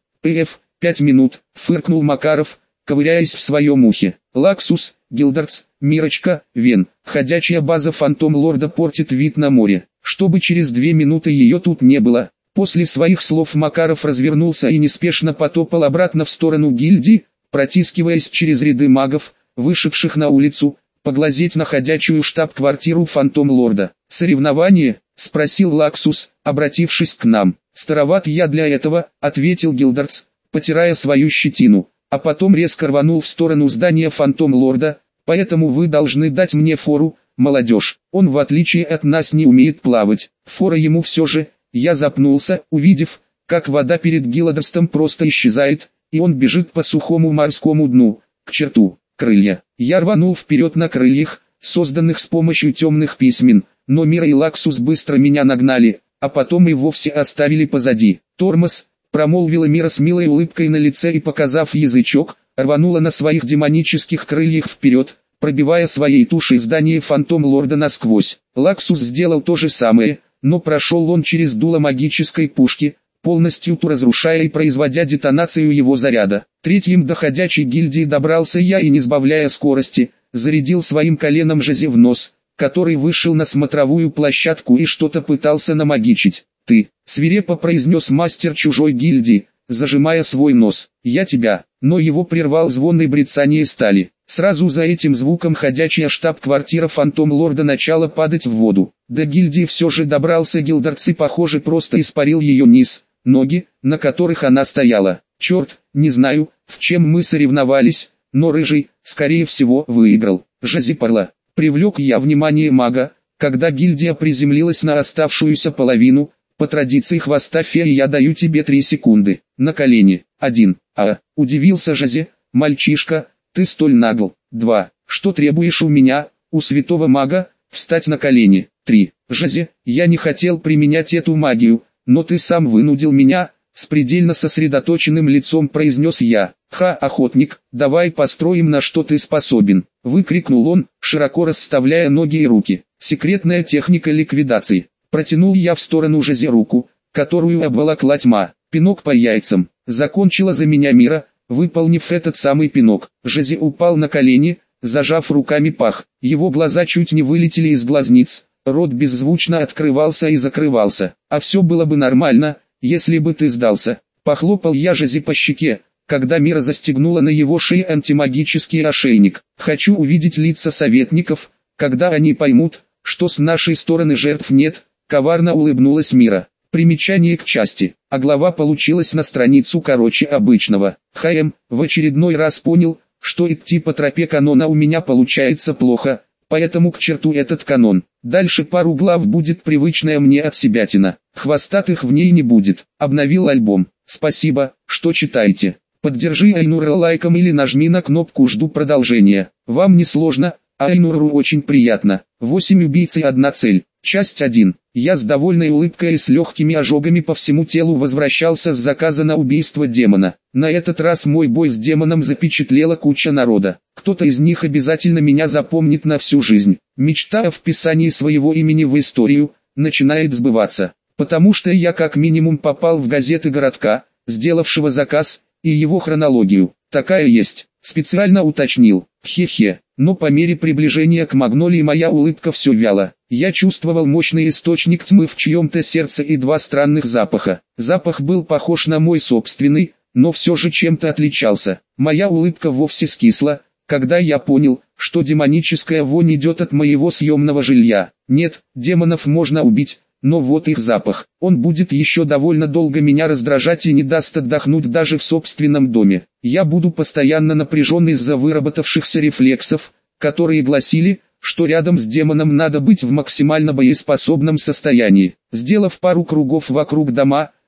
5 минут, фыркнул Макаров, ковыряясь в своем ухе. Лаксус, Гилдардс, Мирочка, Вен, ходячая база Фантом Лорда портит вид на море, чтобы через 2 минуты ее тут не было. После своих слов Макаров развернулся и неспешно потопал обратно в сторону гильдии, протискиваясь через ряды магов, вышедших на улицу, поглазеть на ходячую штаб-квартиру Фантом Лорда. «Соревнование?» — спросил Лаксус, обратившись к нам. «Староват я для этого», — ответил Гилдардс, потирая свою щетину, а потом резко рванул в сторону здания Фантом Лорда, «поэтому вы должны дать мне фору, молодежь. Он в отличие от нас не умеет плавать». Фора ему все же. Я запнулся, увидев, как вода перед Гилдардсом просто исчезает, и он бежит по сухому морскому дну, к черту. Крылья. Я рванул вперед на крыльях, созданных с помощью темных письмен, но Мира и Лаксус быстро меня нагнали, а потом и вовсе оставили позади. «Тормоз», — промолвила Мира с милой улыбкой на лице и, показав язычок, рванула на своих демонических крыльях вперед, пробивая своей тушей здание Фантом Лорда насквозь. Лаксус сделал то же самое, но прошел он через дуло магической пушки, полностью разрушая и производя детонацию его заряда. Третьим до ходячей гильдии добрался я и, не сбавляя скорости, зарядил своим коленом Жозе в нос, который вышел на смотровую площадку и что-то пытался намагичить. «Ты», — свирепо произнес мастер чужой гильдии, зажимая свой нос, «я тебя», но его прервал звон и брецание стали. Сразу за этим звуком ходячая штаб-квартира Фантом Лорда начала падать в воду. До гильдии все же добрался Гилдардс и, похоже, просто испарил ее низ, ноги, на которых она стояла. Черт, не знаю, в чем мы соревновались, но Рыжий, скорее всего, выиграл. Жозе Парла. Привлек я внимание мага, когда гильдия приземлилась на оставшуюся половину. По традиции хвоста феи я даю тебе 3 секунды. На колени. 1. Удивился Жозе, мальчишка, ты столь нагл. 2. Что требуешь у меня, у святого мага, встать на колени. 3. Жозе, я не хотел применять эту магию, но ты сам вынудил меня, с предельно сосредоточенным лицом произнес я. Охотник, давай построим, на что ты способен, выкрикнул он, широко расставляя ноги и руки. Секретная техника ликвидации. Протянул я в сторону Жозе руку, которую обволокла тьма. Пинок по яйцам. Закончила за меня Мира, выполнив этот самый пинок. Жозе упал на колени, зажав руками пах. Его глаза чуть не вылетели из глазниц. Рот беззвучно открывался и закрывался. А все было бы нормально, если бы ты сдался. Похлопал я Жозе по щеке, когда Мира застегнула на его шее антимагический ошейник. Хочу увидеть лица советников, когда они поймут, что с нашей стороны жертв нет. Коварно улыбнулась Мира. Примечание к части. А глава получилась на страницу короче обычного. В очередной раз понял, что идти по тропе канона у меня получается плохо, поэтому к черту этот канон. Дальше пару глав будет привычная мне отсебятина. Хвостатых в ней не будет. Обновил альбом. Спасибо, что читаете. Поддержи Айнура лайком или нажми на кнопку «Жду продолжения». Вам не сложно, а Айнуру очень приятно. 8 убийц и 1 цель. Часть 1. Я с довольной улыбкой и с легкими ожогами по всему телу возвращался с заказа на убийство демона. На этот раз мой бой с демоном запечатлела куча народа. Кто-то из них обязательно меня запомнит на всю жизнь. Мечта о вписании своего имени в историю начинает сбываться. Потому что я как минимум попал в газеты городка, сделавшего заказ, и его хронологию. Такая есть. Специально уточнил. Хе-хе. Но по мере приближения к Магнолии моя улыбка все вяла. Я чувствовал мощный источник тьмы в чьем-то сердце и 2 странных запаха. Запах был похож на мой собственный, но все же чем-то отличался. Моя улыбка вовсе скисла, когда я понял, что демоническая вонь идет от моего съемного жилья. Нет, демонов можно убить, но вот их запах. Он будет еще довольно долго меня раздражать и не даст отдохнуть даже в собственном доме. Я буду постоянно напряжен из-за выработавшихся рефлексов, которые гласили, что рядом с демоном надо быть в максимально боеспособном состоянии. Сделав пару кругов вокруг дома,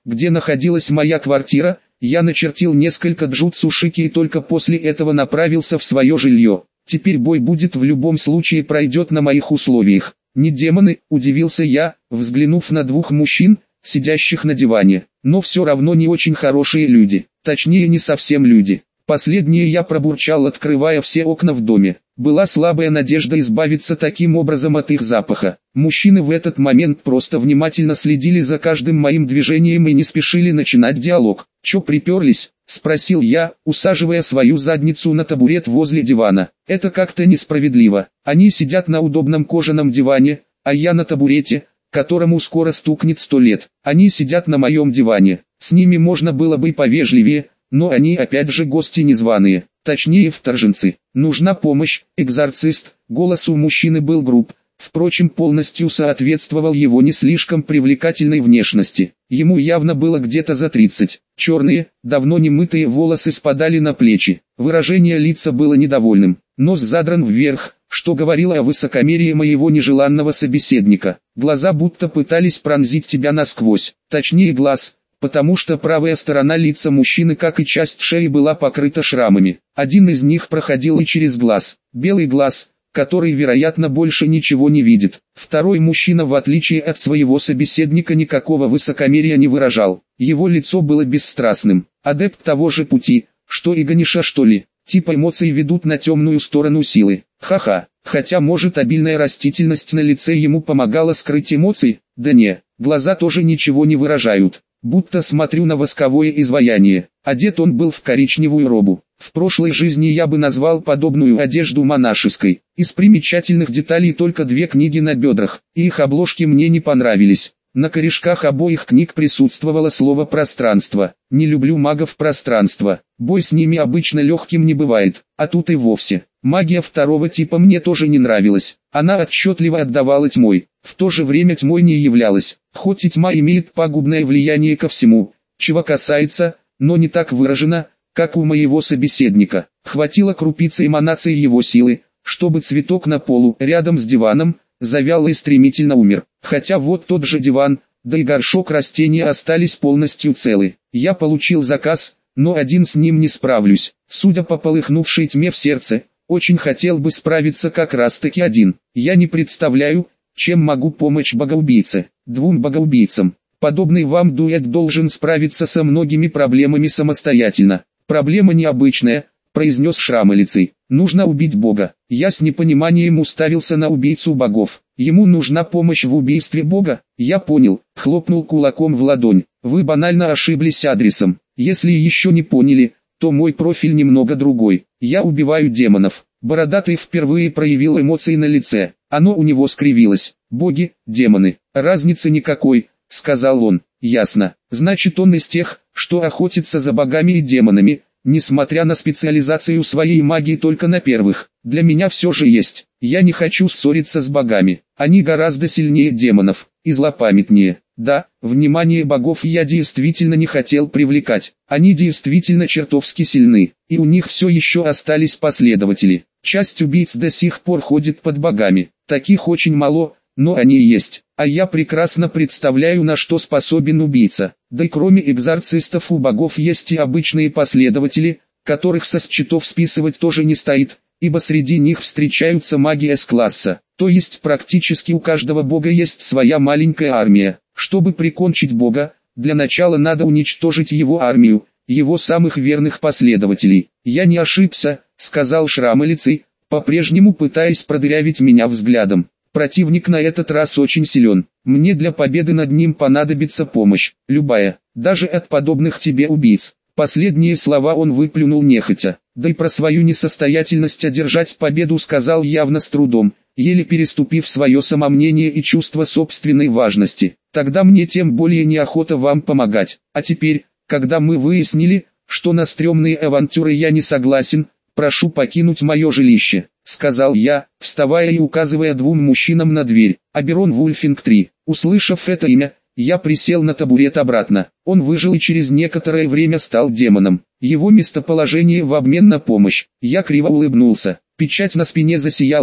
где находилась моя квартира, я начертил несколько джутсу шики и только после этого направился в свое жилье. Теперь бой будет в любом случае пройдет на моих условиях. Не демоны, удивился я, взглянув на двух мужчин, сидящих на диване, но все равно не очень хорошие люди, точнее не совсем люди. Последнее я пробурчал, открывая все окна в доме. Была слабая надежда избавиться таким образом от их запаха. Мужчины в этот момент просто внимательно следили за каждым моим движением и не спешили начинать диалог. «Чё приперлись?» – спросил я, усаживая свою задницу на табурет возле дивана. «Это как-то несправедливо. Они сидят на удобном кожаном диване, а я на табурете, которому скоро стукнет 100 лет. Они сидят на моем диване. С ними можно было бы повежливее, но они опять же гости незваные, точнее вторженцы. Нужна помощь, экзорцист». Голос у мужчины был груб, впрочем полностью соответствовал его не слишком привлекательной внешности. Ему явно было где-то за 30. Черные, давно не мытые волосы спадали на плечи. Выражение лица было недовольным, нос задран вверх, что говорило о высокомерии моего нежеланного собеседника. Глаза будто пытались пронзить тебя насквозь, точнее глаз, потому что правая сторона лица мужчины, как и часть шеи, была покрыта шрамами. Один из них проходил и через глаз, белый глаз, который, вероятно, больше ничего не видит. Второй мужчина, в отличие от своего собеседника, никакого высокомерия не выражал. Его лицо было бесстрастным, адепт того же пути, что и Ганиша, что ли. Типа эмоции ведут на темную сторону силы. Ха-ха. Хотя может обильная растительность на лице ему помогала скрыть эмоции? Да не, глаза тоже ничего не выражают. Будто смотрю на восковое изваяние. Одет он был в коричневую робу. В прошлой жизни я бы назвал подобную одежду монашеской. Из примечательных деталей только 2 книги на бедрах, и их обложки мне не понравились. На корешках обоих книг присутствовало слово «пространство». Не люблю магов пространства. Бой с ними обычно легким не бывает, а тут и вовсе. Магия второго типа мне тоже не нравилась. Она отчетливо отдавала тьмой, в то же время тьмой не являлась. Хоть и тьма имеет пагубное влияние ко всему, чего касается, но не так выражено, как у моего собеседника. Хватило крупицы эманации его силы, чтобы цветок на полу, рядом с диваном, завял и стремительно умер. Хотя вот тот же диван, да и горшок растения остались полностью целы. Я получил заказ, но один с ним не справлюсь. Судя по полыхнувшей тьме в сердце, очень хотел бы справиться как раз таки один. Я не представляю, чем могу помочь богоубийце, 2 богоубийцам. Подобный вам дуэт должен справиться со многими проблемами самостоятельно. Проблема необычная, произнес Шрамолицый. Нужно убить бога. Я с непониманием уставился на убийцу богов. Ему нужна помощь в убийстве бога? Я понял, хлопнул кулаком в ладонь. Вы банально ошиблись адресом. Если еще не поняли, то мой профиль немного другой. Я убиваю демонов. Бородатый впервые проявил эмоции на лице. Оно у него скривилось. Боги, демоны. Разницы никакой, сказал он. Ясно. Значит, он из тех, что охотится за богами и демонами, несмотря на специализацию своей магии только на первых. Для меня все же есть. Я не хочу ссориться с богами. Они гораздо сильнее демонов, и злопамятнее. Да, внимание богов я действительно не хотел привлекать. Они действительно чертовски сильны, и у них все еще остались последователи. Часть убийц до сих пор ходит под богами. Таких очень мало, но они есть. А я прекрасно представляю, на что способен убийца. Да и кроме экзорцистов у богов есть и обычные последователи, которых со счетов списывать тоже не стоит, ибо среди них встречаются маги С-класса. То есть практически у каждого бога есть своя маленькая армия. Чтобы прикончить бога, для начала надо уничтожить его армию, его самых верных последователей. Я не ошибся, сказал Шрамолицый, по-прежнему пытаясь продырявить меня взглядом. Противник на этот раз очень силен. Мне для победы над ним понадобится помощь, любая, даже от подобных тебе убийц. Последние слова он выплюнул нехотя. Да и про свою несостоятельность одержать победу сказал явно с трудом, еле переступив свое самомнение и чувство собственной важности. Тогда мне тем более неохота вам помогать. А теперь, когда мы выяснили, что на стрёмные авантюры я не согласен, прошу покинуть мое жилище, сказал я, вставая и указывая 2 мужчинам на дверь. Аберон Вульфинг 3. Услышав это имя, я присел на табурет обратно. Он выжил и через некоторое время стал демоном. Его местоположение в обмен на помощь. Я криво улыбнулся. Печать на спине засияла,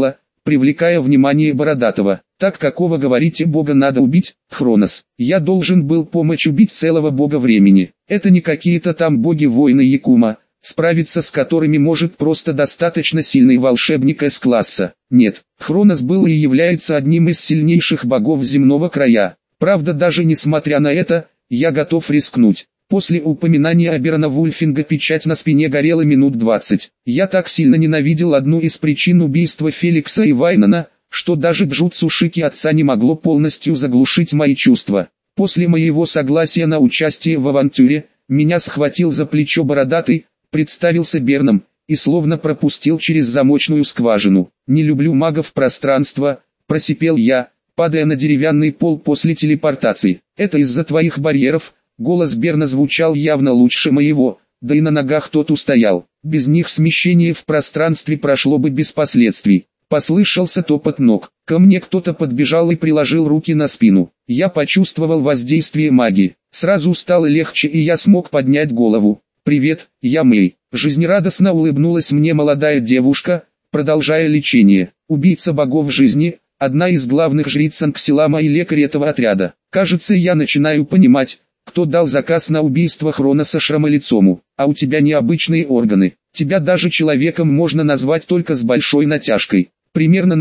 привлекая внимание Бородатого. «Так какого, говорите, бога надо убить, Хронос? Я должен был помочь убить целого бога времени. Это не какие-то там боги-воины Якума, справиться с которыми может просто достаточно сильный волшебник С-класса. Нет, Хронос был и является одним из сильнейших богов земного края. Правда, даже несмотря на это, я готов рискнуть». После упоминания Аберона Вульфинга печать на спине горела минут 20. Я так сильно ненавидел одну из причин убийства Феликса и Вайнона, что даже джутсу Шики отца не могло полностью заглушить мои чувства. После моего согласия на участие в авантюре, меня схватил за плечо Бородатый, представился Берном, и словно пропустил через замочную скважину. «Не люблю магов пространства», – просипел я, падая на деревянный пол после телепортации. «Это из-за твоих барьеров». Голос Берна звучал явно лучше моего, да и на ногах тот устоял. Без них смещение в пространстве прошло бы без последствий. Послышался топот ног. Ко мне кто-то подбежал и приложил руки на спину. Я почувствовал воздействие магии. Сразу стало легче, и я смог поднять голову. «Привет, я Мэй». Жизнерадостно улыбнулась мне молодая девушка, продолжая лечение. Убийца богов жизни, одна из главных жриц Анксилама и лекарь этого отряда. Кажется, я начинаю понимать, кто дал заказ на убийство Хроноса Шрамолицому. А у тебя необычные органы. Тебя даже человеком можно назвать только с большой натяжкой. Примерно на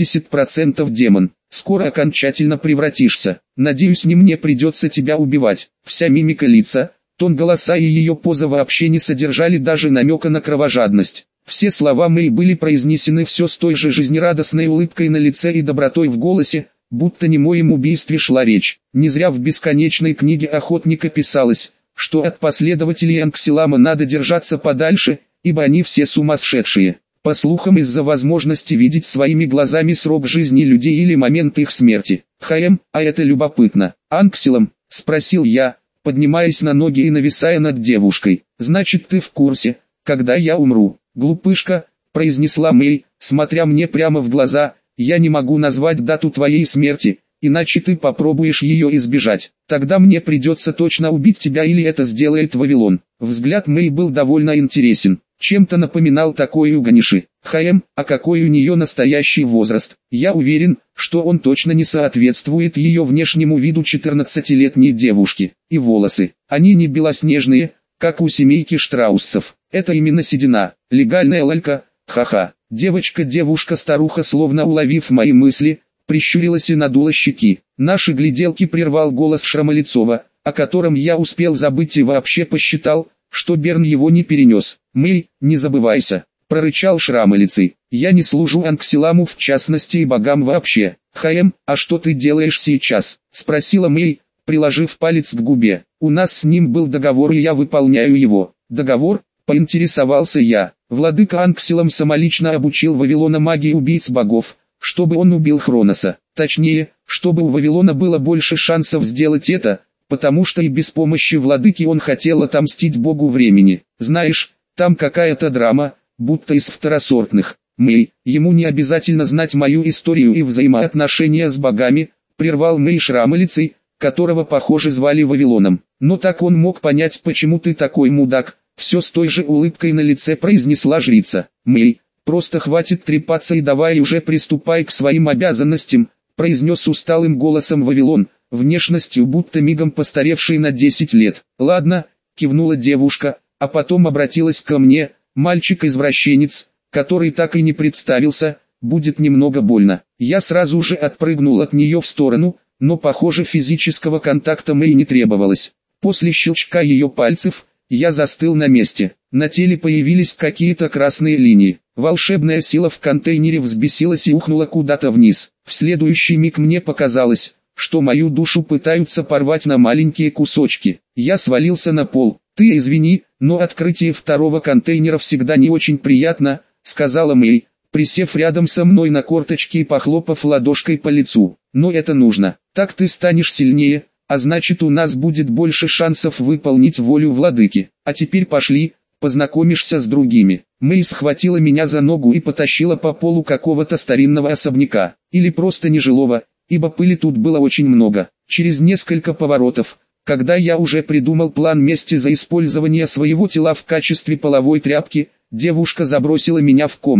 70% демон. Скоро окончательно превратишься. Надеюсь, не мне придется тебя убивать. Вся мимика лица, тон голоса и ее поза вообще не содержали даже намека на кровожадность. Все слова Мэй были произнесены все с той же жизнерадостной улыбкой на лице и добротой в голосе, будто не о моем убийстве шла речь. Не зря в бесконечной книге Охотника писалось, что от последователей Анксилама надо держаться подальше, ибо они все сумасшедшие. По слухам, из-за возможности видеть своими глазами срок жизни людей или момент их смерти. А это любопытно. «Анксилам?» – спросил я, поднимаясь на ноги и нависая над девушкой. «Значит, ты в курсе, когда я умру?» «Глупышка», – произнесла Мэй, смотря мне прямо в глаза. «Я не могу назвать дату твоей смерти, иначе ты попробуешь ее избежать. Тогда мне придется точно убить тебя, или это сделает Вавилон». Взгляд Мэй был довольно интересен. Чем-то напоминал такой у Ганиши. А какой у нее настоящий возраст? Я уверен, что он точно не соответствует ее внешнему виду 14-летней девушки. И волосы. Они не белоснежные, как у семейки Штрауссов. Это именно седина. Легальная лалька. Ха-ха. Девушка-старуха, словно уловив мои мысли, прищурилась и надула щеки. Наши гляделки прервал голос Шрамолицова, о котором я успел забыть и вообще посчитал, что Берн его не перенес. «Мэй, не забывайся», – прорычал Шрамолицый. «Я не служу Анксиламу в частности и богам вообще». А что ты делаешь сейчас?» – спросила Мэй, приложив палец к губе. «У нас с ним был договор, и я выполняю его». «Договор?» – поинтересовался я. Владыка Анксилам самолично обучил Вавилона магии убийц богов, чтобы он убил Хроноса. Точнее, чтобы у Вавилона было больше шансов сделать это, потому что и без помощи владыки он хотел отомстить богу времени. Знаешь, там какая-то драма, будто из второсортных. Мэй, ему не обязательно знать мою историю и взаимоотношения с богами, прервал Мэй Шрамолицый, которого, похоже, звали Вавилоном. Но так он мог понять, почему ты такой мудак. Все с той же улыбкой на лице произнесла жрица. «Мэй, просто хватит трепаться и давай уже приступай к своим обязанностям», произнес усталым голосом Вавилон, внешностью будто мигом постаревший на 10 лет. «Ладно», кивнула девушка, а потом обратилась ко мне. «Мальчик-извращенец, который так и не представился, будет немного больно». Я сразу же отпрыгнул от нее в сторону, но похоже физического контакта Мэй не требовалось. После щелчка ее пальцев, я застыл на месте. На теле появились какие-то красные линии. Волшебная сила в контейнере взбесилась и ухнула куда-то вниз. В следующий миг мне показалось, что мою душу пытаются порвать на маленькие кусочки. Я свалился на пол. «Ты извини, но открытие второго контейнера всегда не очень приятно», сказала Мэй, присев рядом со мной на корточки и похлопав ладошкой по лицу. «Но это нужно. Так ты станешь сильнее, а значит, у нас будет больше шансов выполнить волю владыки. А теперь пошли, познакомишься с другими». Мэй схватила меня за ногу и потащила по полу какого-то старинного особняка, или просто нежилого, ибо пыли тут было очень много. Через несколько поворотов, когда я уже придумал план мести за использование своего тела в качестве половой тряпки, девушка забросила меня в комнату.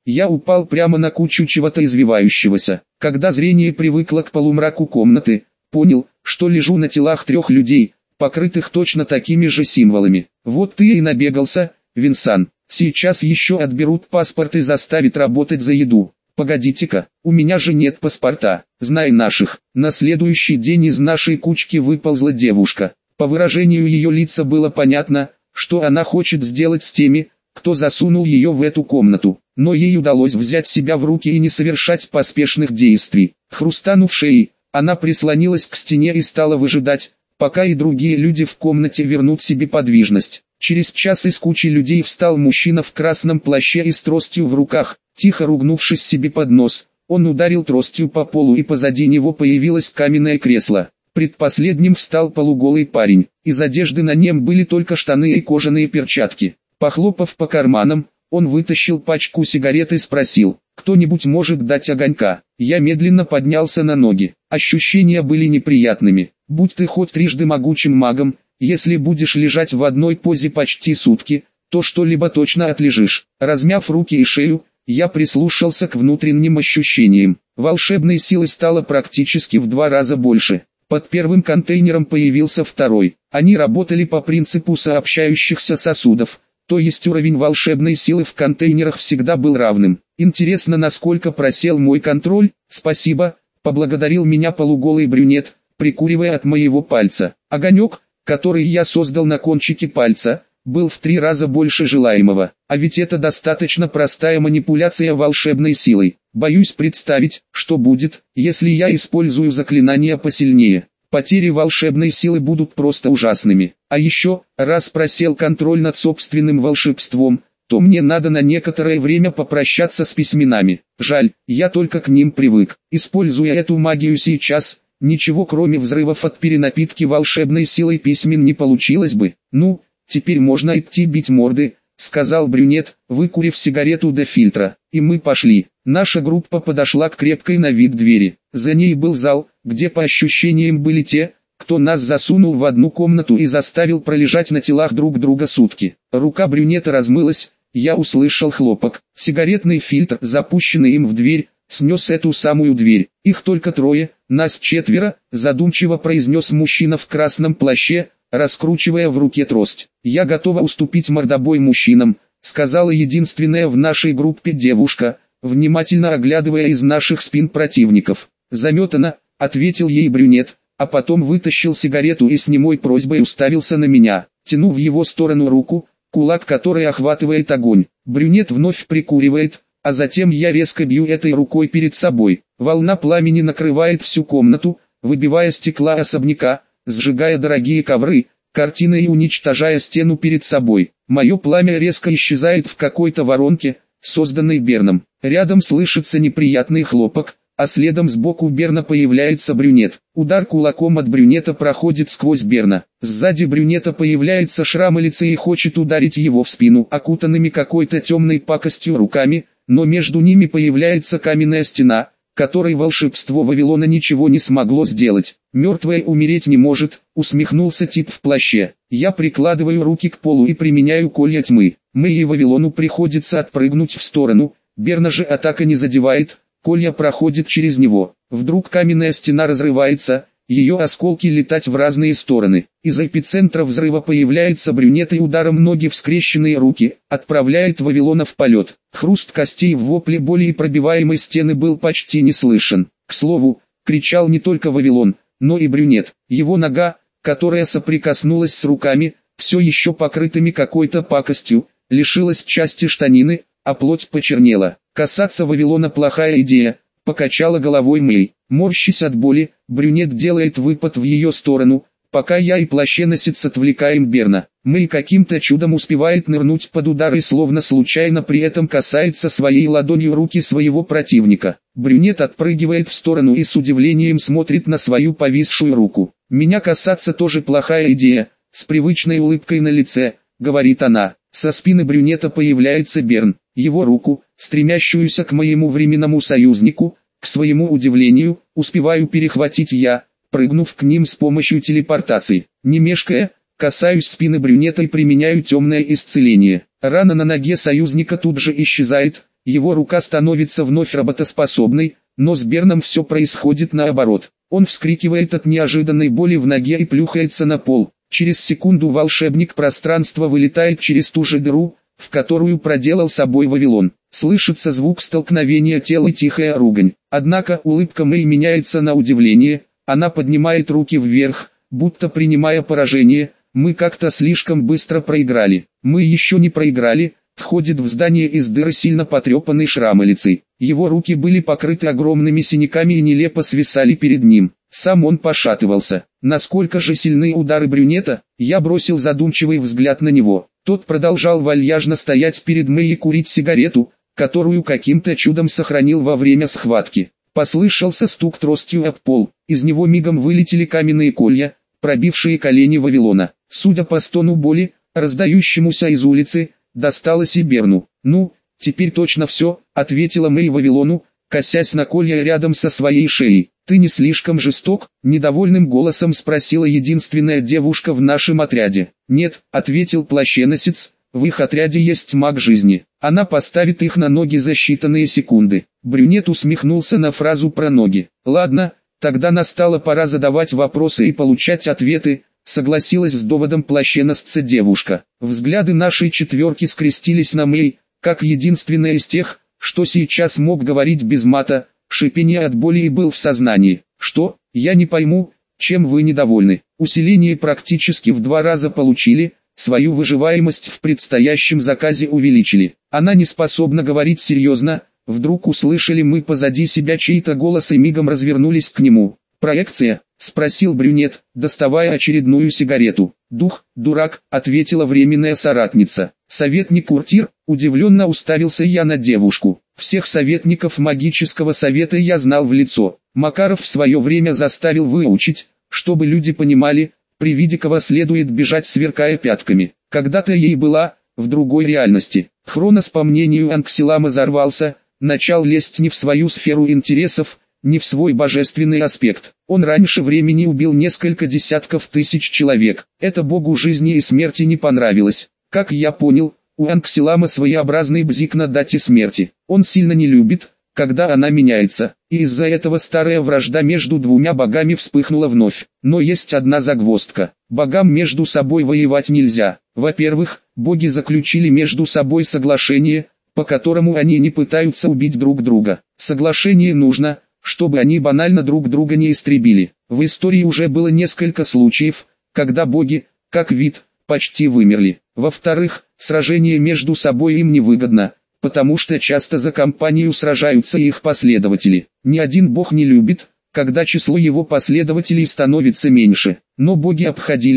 Я упал прямо на кучу чего-то извивающегося. Когда зрение привыкло к полумраку комнаты, понял, что лежу на телах 3 людей, покрытых точно такими же символами. Вот ты и набегался, Винсан. Сейчас еще отберут паспорт и заставят работать за еду. Погодите-ка, у меня же нет паспорта. Знай наших. На следующий день из нашей кучки выползла девушка. По выражению ее лица было понятно, что она хочет сделать с теми, кто засунул ее в эту комнату. Но ей удалось взять себя в руки и не совершать поспешных действий. Хрустанув шеей, она прислонилась к стене и стала выжидать, пока и другие люди в комнате вернут себе подвижность. Через час из кучи людей встал мужчина в красном плаще и с тростью в руках. Тихо ругнувшись себе под нос, он ударил тростью по полу, и позади него появилось каменное кресло. Предпоследним встал полуголый парень. Из одежды на нем были только штаны и кожаные перчатки. Похлопав по карманам, он вытащил пачку сигарет и спросил: «Кто-нибудь может дать огонька?» Я медленно поднялся на ноги. Ощущения были неприятными. Будь ты хоть трижды могучим магом, если будешь лежать в одной позе почти сутки, то что-либо точно отлежишь. Размяв руки и шею, я прислушался к внутренним ощущениям. Волшебной силы стало практически в 2 раза больше. Под первым контейнером появился второй. Они работали по принципу сообщающихся сосудов, то есть уровень волшебной силы в контейнерах всегда был равным. Интересно, насколько просел мой контроль? Спасибо, поблагодарил меня полуголый брюнет, прикуривая от моего пальца. Огонек, который я создал на кончике пальца, был в 3 раза больше желаемого. А ведь это достаточно простая манипуляция волшебной силой. Боюсь представить, что будет, если я использую заклинания посильнее. Потери волшебной силы будут просто ужасными. А еще, раз просел контроль над собственным волшебством, то мне надо на некоторое время попрощаться с письменами. Жаль, я только к ним привык. Используя эту магию сейчас, ничего кроме взрывов от перенапитки волшебной силой письмен не получилось бы. Ну, теперь можно идти бить морды, сказал брюнет, выкурив сигарету до фильтра. И мы пошли. Наша группа подошла к крепкой на вид двери. За ней был зал, где по ощущениям были те, кто нас засунул в одну комнату и заставил пролежать на телах друг друга сутки. Рука брюнета размылась, я услышал хлопок. Сигаретный фильтр, запущенный им в дверь, снес эту самую дверь. Их только 3, нас 4, задумчиво произнес мужчина в красном плаще, раскручивая в руке трость. Я готова уступить мордобой мужчинам, сказала единственная в нашей группе девушка, внимательно оглядывая из наших спин противников. Заметано, ответил ей брюнет, а потом вытащил сигарету и с немой просьбой уставился на меня. Тяну в его сторону руку, кулак который охватывает огонь. Брюнет вновь прикуривает, а затем я резко бью этой рукой перед собой. Волна пламени накрывает всю комнату, выбивая стекла особняка, сжигая дорогие ковры, картины и уничтожая стену перед собой. Мое пламя резко исчезает в какой-то воронке, созданной Берном. Рядом слышится неприятный хлопок, а следом сбоку Берна появляется брюнет. Удар кулаком от брюнета проходит сквозь Берна. Сзади брюнета появляется шрамолица и хочет ударить его в спину окутанными какой-то темной пакостью руками, но между ними появляется каменная стена, которой волшебство Вавилона ничего не смогло сделать. «Мертвая умереть не может», усмехнулся тип в плаще. Я прикладываю руки к полу и применяю колья тьмы. Мэй и Вавилону приходится отпрыгнуть в сторону, Берна же атака не задевает, колья проходит через него. Вдруг каменная стена разрывается, ее осколки летать в разные стороны. Из эпицентра взрыва появляется брюнет и ударом ноги в скрещенные руки отправляет Вавилона в полет. Хруст костей в вопле боли и пробиваемой стены был почти не слышен. К слову, кричал не только Вавилон, но и брюнет. Его нога, которая соприкоснулась с руками, все еще покрытыми какой-то пакостью, лишилась части штанины, а плоть почернела. Касаться Вавилона плохая идея, покачала головой Мэй. Морщась от боли, брюнет делает выпад в ее сторону, пока я и плащеносец отвлекаем Берна. Мэй каким-то чудом успевает нырнуть под удар и словно случайно при этом касается своей ладонью руки своего противника. Брюнет отпрыгивает в сторону и с удивлением смотрит на свою повисшую руку. «Меня касаться тоже плохая идея», с привычной улыбкой на лице, говорит она. Со спины брюнета появляется Берн. Его руку, стремящуюся к моему временному союзнику, к своему удивлению, успеваю перехватить я, прыгнув к ним с помощью телепортации. Не мешкая, касаюсь спины брюнета и применяю темное исцеление. Рана на ноге союзника тут же исчезает, его рука становится вновь работоспособной, но с Берном все происходит наоборот. Он вскрикивает от неожиданной боли в ноге и плюхается на пол. Через секунду волшебник пространства вылетает через ту же дыру, в которую проделал собой Вавилон. Слышится звук столкновения тел и тихая ругань. Однако улыбка Мэй меняется на удивление, она поднимает руки вверх, будто принимая поражение. Мы как-то слишком быстро проиграли. Мы еще не проиграли. Входит в здание из дыры сильно потрепанный Шрамолицей. Его руки были покрыты огромными синяками и нелепо свисали перед ним. Сам он пошатывался. Насколько же сильны удары брюнета? Я бросил задумчивый взгляд на него. Тот продолжал вальяжно стоять перед Мэй и курить сигарету, которую каким-то чудом сохранил во время схватки. Послышался стук тростью об пол. Из него мигом вылетели каменные колья, пробившие колени Вавилона. Судя по стону боли, раздающемуся из улицы, досталось и Берну. «Ну, теперь точно все», — ответила Мэй Вавилону, косясь на колья рядом со своей шеей. «Ты не слишком жесток?» — недовольным голосом спросила единственная девушка в нашем отряде. «Нет», — ответил плащеносец, — «в их отряде есть маг жизни. Она поставит их на ноги за считанные секунды». Брюнет усмехнулся на фразу про ноги. «Ладно, тогда настала пора задавать вопросы и получать ответы», — согласилась с доводом плащеносца девушка. Взгляды нашей четверки скрестились на Мэй, как единственная из тех, что сейчас мог говорить без мата. Шипение от боли и был в сознании. «Что? Я не пойму, чем вы недовольны? Усиление практически в 2 раза получили, свою выживаемость в предстоящем заказе увеличили. Она не способна говорить серьезно». Вдруг услышали мы позади себя чей-то голос и мигом развернулись к нему. «Проекция?» — спросил брюнет, доставая очередную сигарету. «Дух, дурак», — ответила временная соратница. «Советник Уртир?» — удивленно уставился я на девушку. Всех советников магического совета я знал в лицо. Макаров в свое время заставил выучить, чтобы люди понимали, при виде кого следует бежать, сверкая пятками. Когда-то ей была, в другой реальности. Хронос, по мнению Анксилама, взорвался, начал лезть не в свою сферу интересов, не в свой божественный аспект. Он раньше времени убил несколько десятков тысяч человек. Это богу жизни и смерти не понравилось. Как я понял, у Анксилама своеобразный бзик на дате смерти. Он сильно не любит, когда она меняется, и из-за этого старая вражда между двумя богами вспыхнула вновь. Но есть одна загвоздка. Богам между собой воевать нельзя. Во-первых, боги заключили между собой соглашение, по которому они не пытаются убить друг друга. Соглашение нужно, чтобы они банально друг друга не истребили. В истории уже было несколько случаев, когда боги, как вид, почти вымерли. Во-вторых, сражение между собой им невыгодно, потому что часто за компанию сражаются их последователи. Ни один бог не любит, когда число его последователей становится меньше. Но боги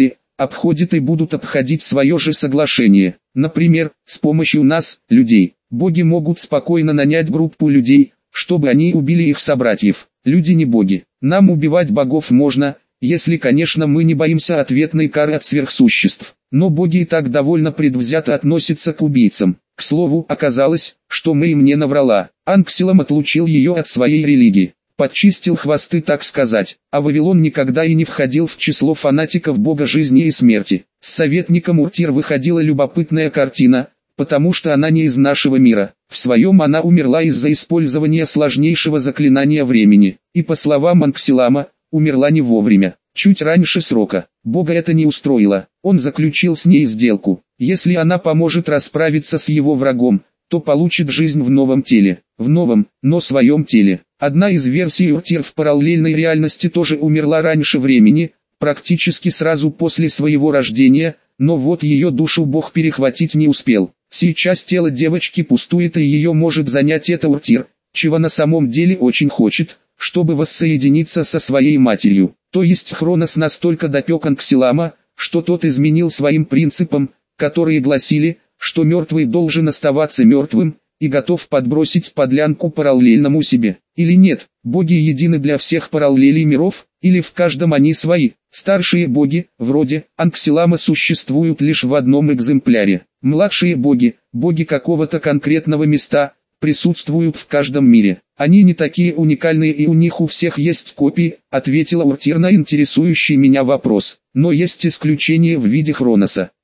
обходят и будут обходить свое же соглашение. Например, с помощью нас, людей. Боги могут спокойно нанять группу людей, чтобы они убили их собратьев. Люди не боги. Нам убивать богов можно, если, конечно, мы не боимся ответной кары от сверхсуществ. Но боги и так довольно предвзято относятся к убийцам. К слову, оказалось, что Мэй мне наврала. Анксилам отлучил ее от своей религии. Подчистил хвосты, так сказать. А Вавилон никогда и не входил в число фанатиков бога жизни и смерти. С советником Уртир выходила любопытная картина, потому что она не из нашего мира. В своем она умерла из-за использования сложнейшего заклинания времени. И по словам Анксилама, умерла не вовремя, чуть раньше срока. Бога это не устроило. Он заключил с ней сделку. Если она поможет расправиться с его врагом, то получит жизнь в новом теле. В новом, но своем теле. Одна из версий Уртир в параллельной реальности тоже умерла раньше времени, практически сразу после своего рождения, но вот ее душу Бог перехватить не успел. Сейчас тело девочки пустует и ее может занять это Уртир, чего на самом деле очень хочет, чтобы воссоединиться со своей матерью. То есть Хронос настолько допек Анксилама, что тот изменил своим принципам, которые гласили, что мертвый должен оставаться мертвым, и готов подбросить подлянку параллельному себе. Или нет, боги едины для всех параллелей миров, или в каждом они свои. Старшие боги, вроде Анксилама, существуют лишь в одном экземпляре. Младшие боги, боги какого-то конкретного места, присутствуют в каждом мире. Они не такие уникальные и у них у всех есть копии, ответила Уртир на интересующий меня вопрос. Но есть исключение в виде Хроноса.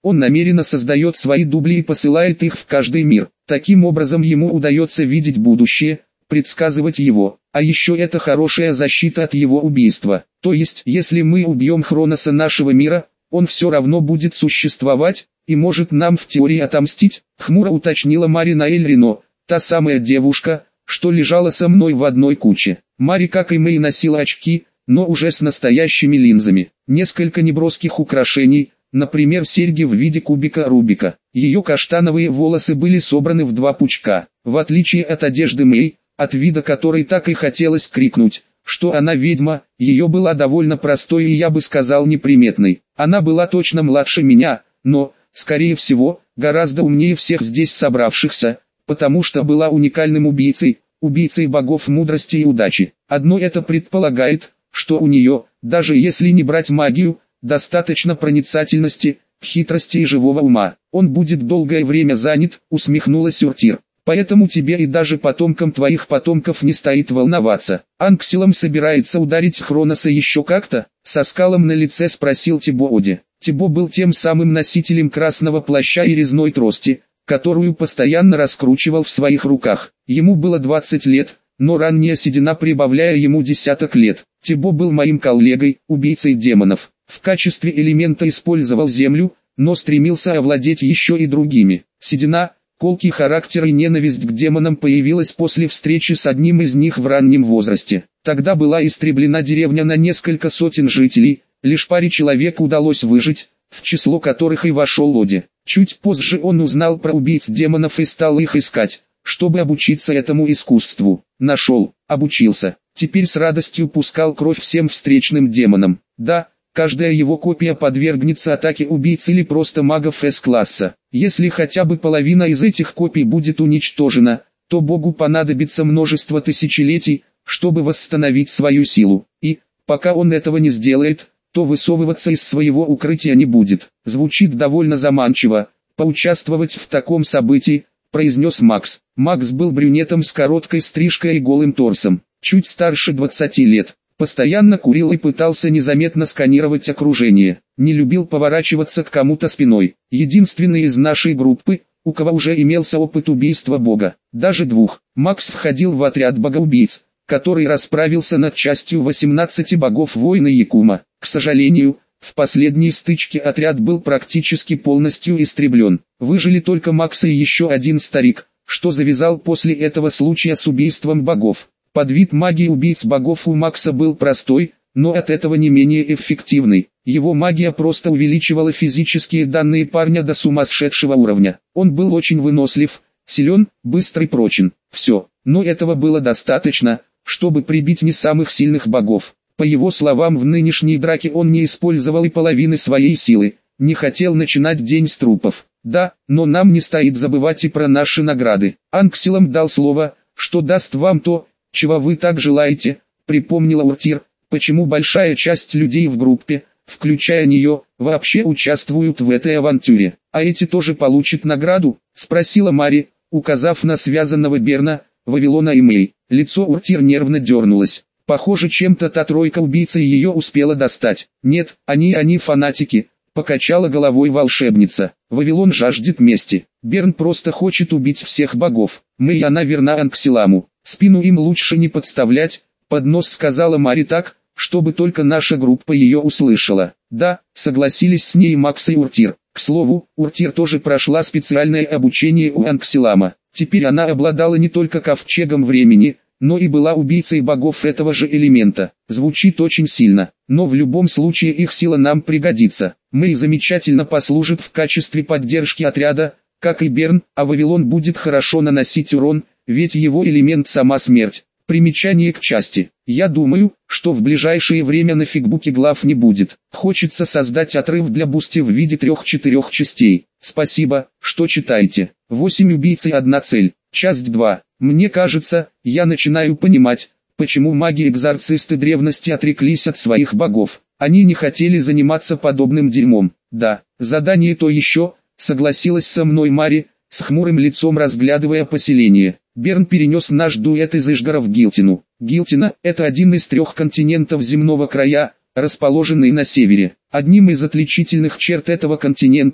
Он намеренно создает свои дубли и посылает их в каждый мир. Таким образом ему удается видеть будущее, предсказывать его, а еще это хорошая защита от его убийства. То есть, если мы убьем Хроноса нашего мира, он все равно будет существовать, и может нам в теории отомстить, хмуро уточнила Маринаэль Рено, та самая девушка, что лежала со мной в одной куче. Мари, как и Мэй, носила очки, но уже с настоящими линзами. Несколько неброских украшений, например, серьги в виде кубика Рубика. Ее каштановые волосы были собраны в 2 пучка. В отличие от одежды Мэй, от вида которой так и хотелось крикнуть, что она ведьма, ее была довольно простой и, я бы сказал, неприметной. Она была точно младше меня, но, скорее всего, гораздо умнее всех здесь собравшихся, потому что была уникальным убийцей, убийцей богов мудрости и удачи. Одно это предполагает, что у нее, даже если не брать магию, достаточно проницательности, хитрости и живого ума. Он будет долгое время занят, усмехнулась Уртир. Поэтому тебе и даже потомкам твоих потомков не стоит волноваться. Анксилом собирается ударить Хроноса еще как-то? Со скалом на лице спросил Тибооди. Тибо был тем самым носителем красного плаща и резной трости, которую постоянно раскручивал в своих руках. Ему было 20 лет, но ранняя седина прибавляя ему десяток лет. Тибо был моим коллегой, убийцей демонов. В качестве элемента использовал землю, но стремился овладеть еще и другими. Седина, колкий характер и ненависть к демонам появилась после встречи с одним из них в раннем возрасте. Тогда была истреблена деревня на несколько сотен жителей, лишь паре человек удалось выжить, в число которых и вошел Оди. Чуть позже он узнал про убийц демонов и стал их искать, чтобы обучиться этому искусству. Нашел, обучился, теперь с радостью пускал кровь всем встречным демонам. Да, каждая его копия подвергнется атаке убийц или просто магов С-класса. Если хотя бы половина из этих копий будет уничтожена, то Богу понадобится множество тысячелетий, чтобы восстановить свою силу. И, пока он этого не сделает, то высовываться из своего укрытия не будет. Звучит довольно заманчиво. Поучаствовать в таком событии, произнес Макс. Макс был брюнетом с короткой стрижкой и голым торсом, чуть старше 20 лет. Постоянно курил и пытался незаметно сканировать окружение. Не любил поворачиваться к кому-то спиной. Единственный из нашей группы, у кого уже имелся опыт убийства бога. Даже 2. Макс входил в отряд богоубийц, который расправился над частью 18 богов воина Якума. К сожалению, в последней стычке отряд был практически полностью истреблен. Выжили только Макс и еще один старик, что завязал после этого случая с убийством богов. Подвид магии убийц богов у Макса был простой, но от этого не менее эффективный. Его магия просто увеличивала физические данные парня до сумасшедшего уровня. Он был очень вынослив, силен, быстр и прочен. Все, но этого было достаточно, чтобы прибить не самых сильных богов. По его словам, в нынешней драке он не использовал и половины своей силы, не хотел начинать день с трупов. Да, но нам не стоит забывать и про наши награды. Анксилом дал слово, что даст вам то, чего вы так желаете, припомнила Уртир, почему большая часть людей в группе, включая нее, вообще участвуют в этой авантюре. А эти тоже получат награду, спросила Мари, указав на связанного Берна, Вавилона и Мэй. Лицо Уртир нервно дернулось. Похоже, чем-то та тройка убийца ее успела достать. Нет, они фанатики, покачала головой волшебница. Вавилон жаждет мести. Берн просто хочет убить всех богов. Мэй, она верна Анксиламу. Спину им лучше не подставлять, под нос сказала Мари так, чтобы только наша группа ее услышала. Да, согласились с ней Макс и Уртир. К слову, Уртир тоже прошла специальное обучение у Анксилама. Теперь она обладала не только ковчегом времени, но и была убийцей богов этого же элемента. Звучит очень сильно, но в любом случае их сила нам пригодится. Мэй замечательно послужит в качестве поддержки отряда, как и Берн, а Вавилон будет хорошо наносить урон, ведь его элемент сама смерть. Примечание к части. Я думаю, что в ближайшее время на фигбуке глав не будет. Хочется создать отрыв для Бусти в виде 3-4 частей. Спасибо, что читаете. 8 убийц и одна цель. Часть 2. Мне кажется, я начинаю понимать, почему маги-экзорцисты древности отреклись от своих богов. Они не хотели заниматься подобным дерьмом. Да, задание то еще, согласилась со мной Мари, с хмурым лицом разглядывая поселение. Берн перенес наш дуэт из Ишгара в Гилтину. Гилтина – это один из 3 континентов земного края, расположенный на севере. Одним из отличительных черт этого континента,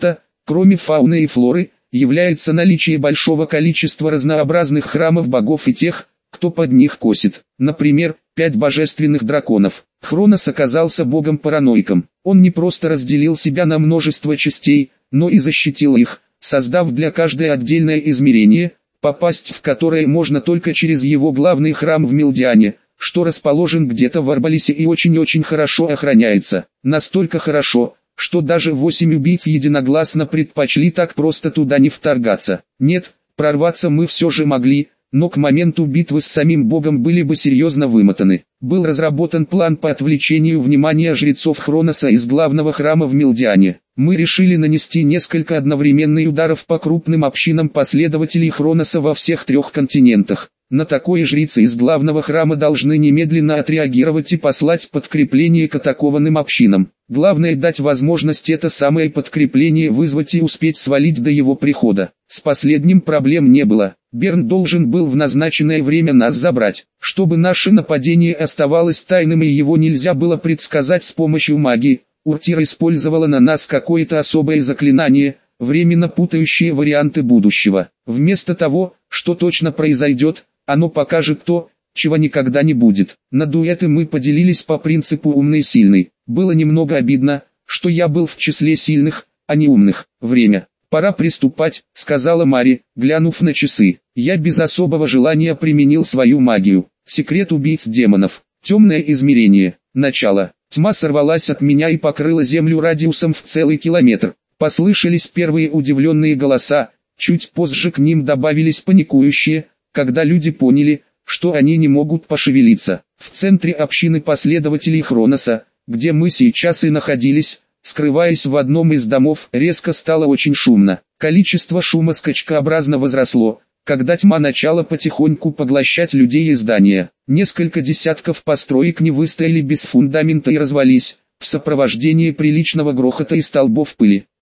кроме фауны и флоры, является наличие большого количества разнообразных храмов богов и тех, кто под них косит. Например, 5 божественных драконов. Хронос оказался богом-параноиком. Он не просто разделил себя на множество частей, но и защитил их, создав для каждой отдельное измерение, попасть в которое можно только через его главный храм в Милдиане, что расположен где-то в Арбалисе и очень-очень хорошо охраняется. Настолько хорошо, что даже 8 убийц единогласно предпочли так просто туда не вторгаться. Нет, прорваться мы все же могли, но к моменту битвы с самим богом были бы серьезно вымотаны. Был разработан план по отвлечению внимания жрецов Хроноса из главного храма в Милдиане. Мы решили нанести несколько одновременных ударов по крупным общинам последователей Хроноса во всех 3 континентах. На такое жрецы из главного храма должны немедленно отреагировать и послать подкрепление к атакованным общинам. Главное дать возможность это самое подкрепление вызвать и успеть свалить до его прихода. С последним проблем не было. Берн должен был в назначенное время нас забрать. Чтобы наше нападение оставалось тайным и его нельзя было предсказать с помощью магии, Уртира использовала на нас какое-то особое заклинание, временно путающее варианты будущего. Вместо того, что точно произойдет, оно покажет то, чего никогда не будет. На дуэты мы поделились по принципу умный-сильный. Было немного обидно, что я был в числе сильных, а не умных. Время. «Пора приступать», — сказала Мари, глянув на часы. Я без особого желания применил свою магию. Секрет убийц демонов. Темное измерение. Начало. Тьма сорвалась от меня и покрыла землю радиусом в целый километр. Послышались первые удивленные голоса, чуть позже к ним добавились паникующие, когда люди поняли, что они не могут пошевелиться. В центре общины последователей Хроноса, где мы сейчас и находились, скрываясь в одном из домов, резко стало очень шумно. Количество шума скачкообразно возросло, когда тьма начала потихоньку поглощать людей и здания. Несколько десятков построек не выстояли без фундамента и развались, в сопровождении приличного грохота и столбов пыли.